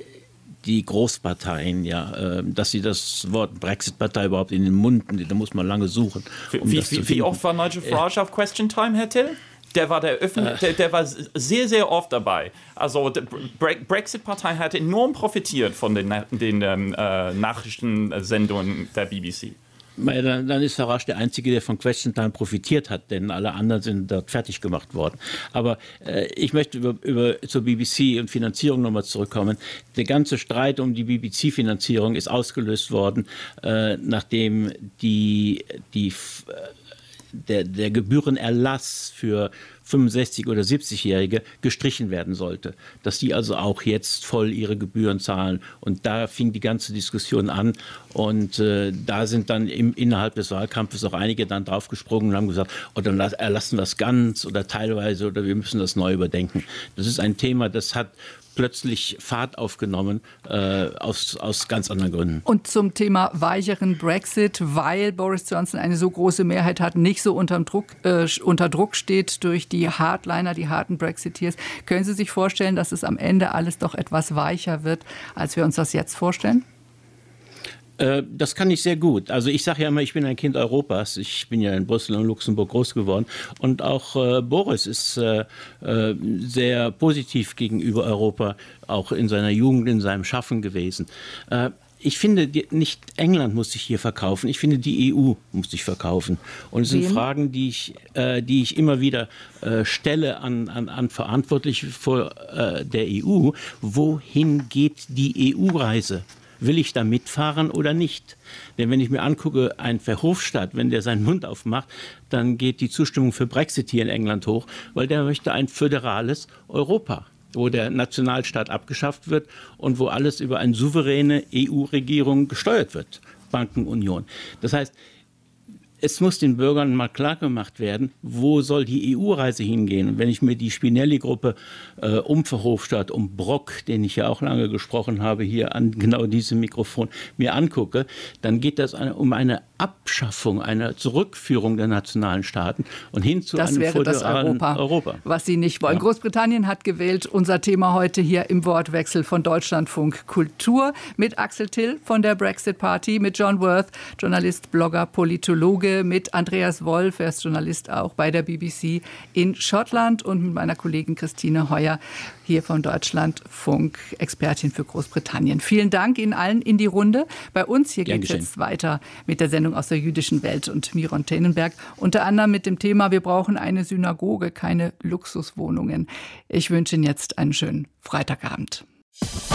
die Großparteien, ja, äh, dass sie das Wort Brexit-Partei überhaupt in den Mund nehmen, da muss man lange suchen. Um wie, wie, wie oft war Nigel Farage äh, auf Question Time, Herr Till? Der war, der, Öffn- der, der war sehr, sehr oft dabei. Also die Bre- Brexit-Partei hat enorm profitiert von den, den ähm, äh, Nachrichtensendungen der B B C. Dann, dann ist Farage der Einzige, der von Question Time profitiert hat, denn alle anderen sind dort fertig gemacht worden. Aber äh, ich möchte über, über zur B B C und Finanzierung nochmal zurückkommen. Der ganze Streit um die B B C-Finanzierung ist ausgelöst worden, äh, nachdem die, die äh, Der, der Gebührenerlass für fünfundsechzig- oder siebzigjährige gestrichen werden sollte. Dass die also auch jetzt voll ihre Gebühren zahlen. Und da fing die ganze Diskussion an. Und äh, da sind dann im, innerhalb des Wahlkampfes auch einige dann draufgesprungen und haben gesagt, oh, dann erlassen wir es ganz oder teilweise oder wir müssen das neu überdenken. Das ist ein Thema, das hat plötzlich Fahrt aufgenommen, äh, aus, aus ganz anderen Gründen. Und zum Thema weicheren Brexit, weil Boris Johnson eine so große Mehrheit hat, nicht so unter Druck, äh, unter Druck steht durch die Hardliner, die harten Brexiteers. Können Sie sich vorstellen, dass es am Ende alles doch etwas weicher wird, als wir uns das jetzt vorstellen? Das kann ich sehr gut. Also ich sage ja immer, ich bin ein Kind Europas. Ich bin ja in Brüssel und Luxemburg groß geworden. Und auch äh, Boris ist äh, äh, sehr positiv gegenüber Europa, auch in seiner Jugend, in seinem Schaffen gewesen. Äh, ich finde, die, nicht England muss sich hier verkaufen. Ich finde, die E U muss sich verkaufen. Und es sind Wem? Fragen, die ich, äh, die ich immer wieder äh, stelle an, an, an Verantwortliche vor äh, der E U. Wohin geht die E U-Reise? Will ich da mitfahren oder nicht? Denn wenn ich mir angucke, ein Verhofstadt, wenn der seinen Mund aufmacht, dann geht die Zustimmung für Brexit hier in England hoch, weil der möchte ein föderales Europa, wo der Nationalstaat abgeschafft wird und wo alles über eine souveräne E U-Regierung gesteuert wird. Bankenunion. Das heißt, es muss den Bürgern mal klar gemacht werden, wo soll die E U-Reise hingehen. Und wenn ich mir die Spinelli-Gruppe äh, um Verhofstadt, um Brok, den ich ja auch lange gesprochen habe, hier an genau diesem Mikrofon mir angucke, dann geht das eine, um eine Abschaffung, eine Zurückführung der nationalen Staaten und hin zu das einem wäre das Europa, Europa, was Sie nicht wollen. Ja. Großbritannien hat gewählt. Unser Thema heute hier im Wortwechsel von Deutschlandfunk Kultur mit Axel Till von der Brexit Party, mit John Worth, Journalist, Blogger, Politologe, Folge mit Andreas Wolf, er ist Journalist auch bei der B B C in Schottland, und mit meiner Kollegin Christine Heuer hier von Deutschlandfunk, Expertin für Großbritannien. Vielen Dank Ihnen allen in die Runde. Bei uns hier geht es jetzt weiter mit der Sendung aus der jüdischen Welt und Miron Tenenberg, unter anderem mit dem Thema: Wir brauchen eine Synagoge, keine Luxuswohnungen. Ich wünsche Ihnen jetzt einen schönen Freitagabend.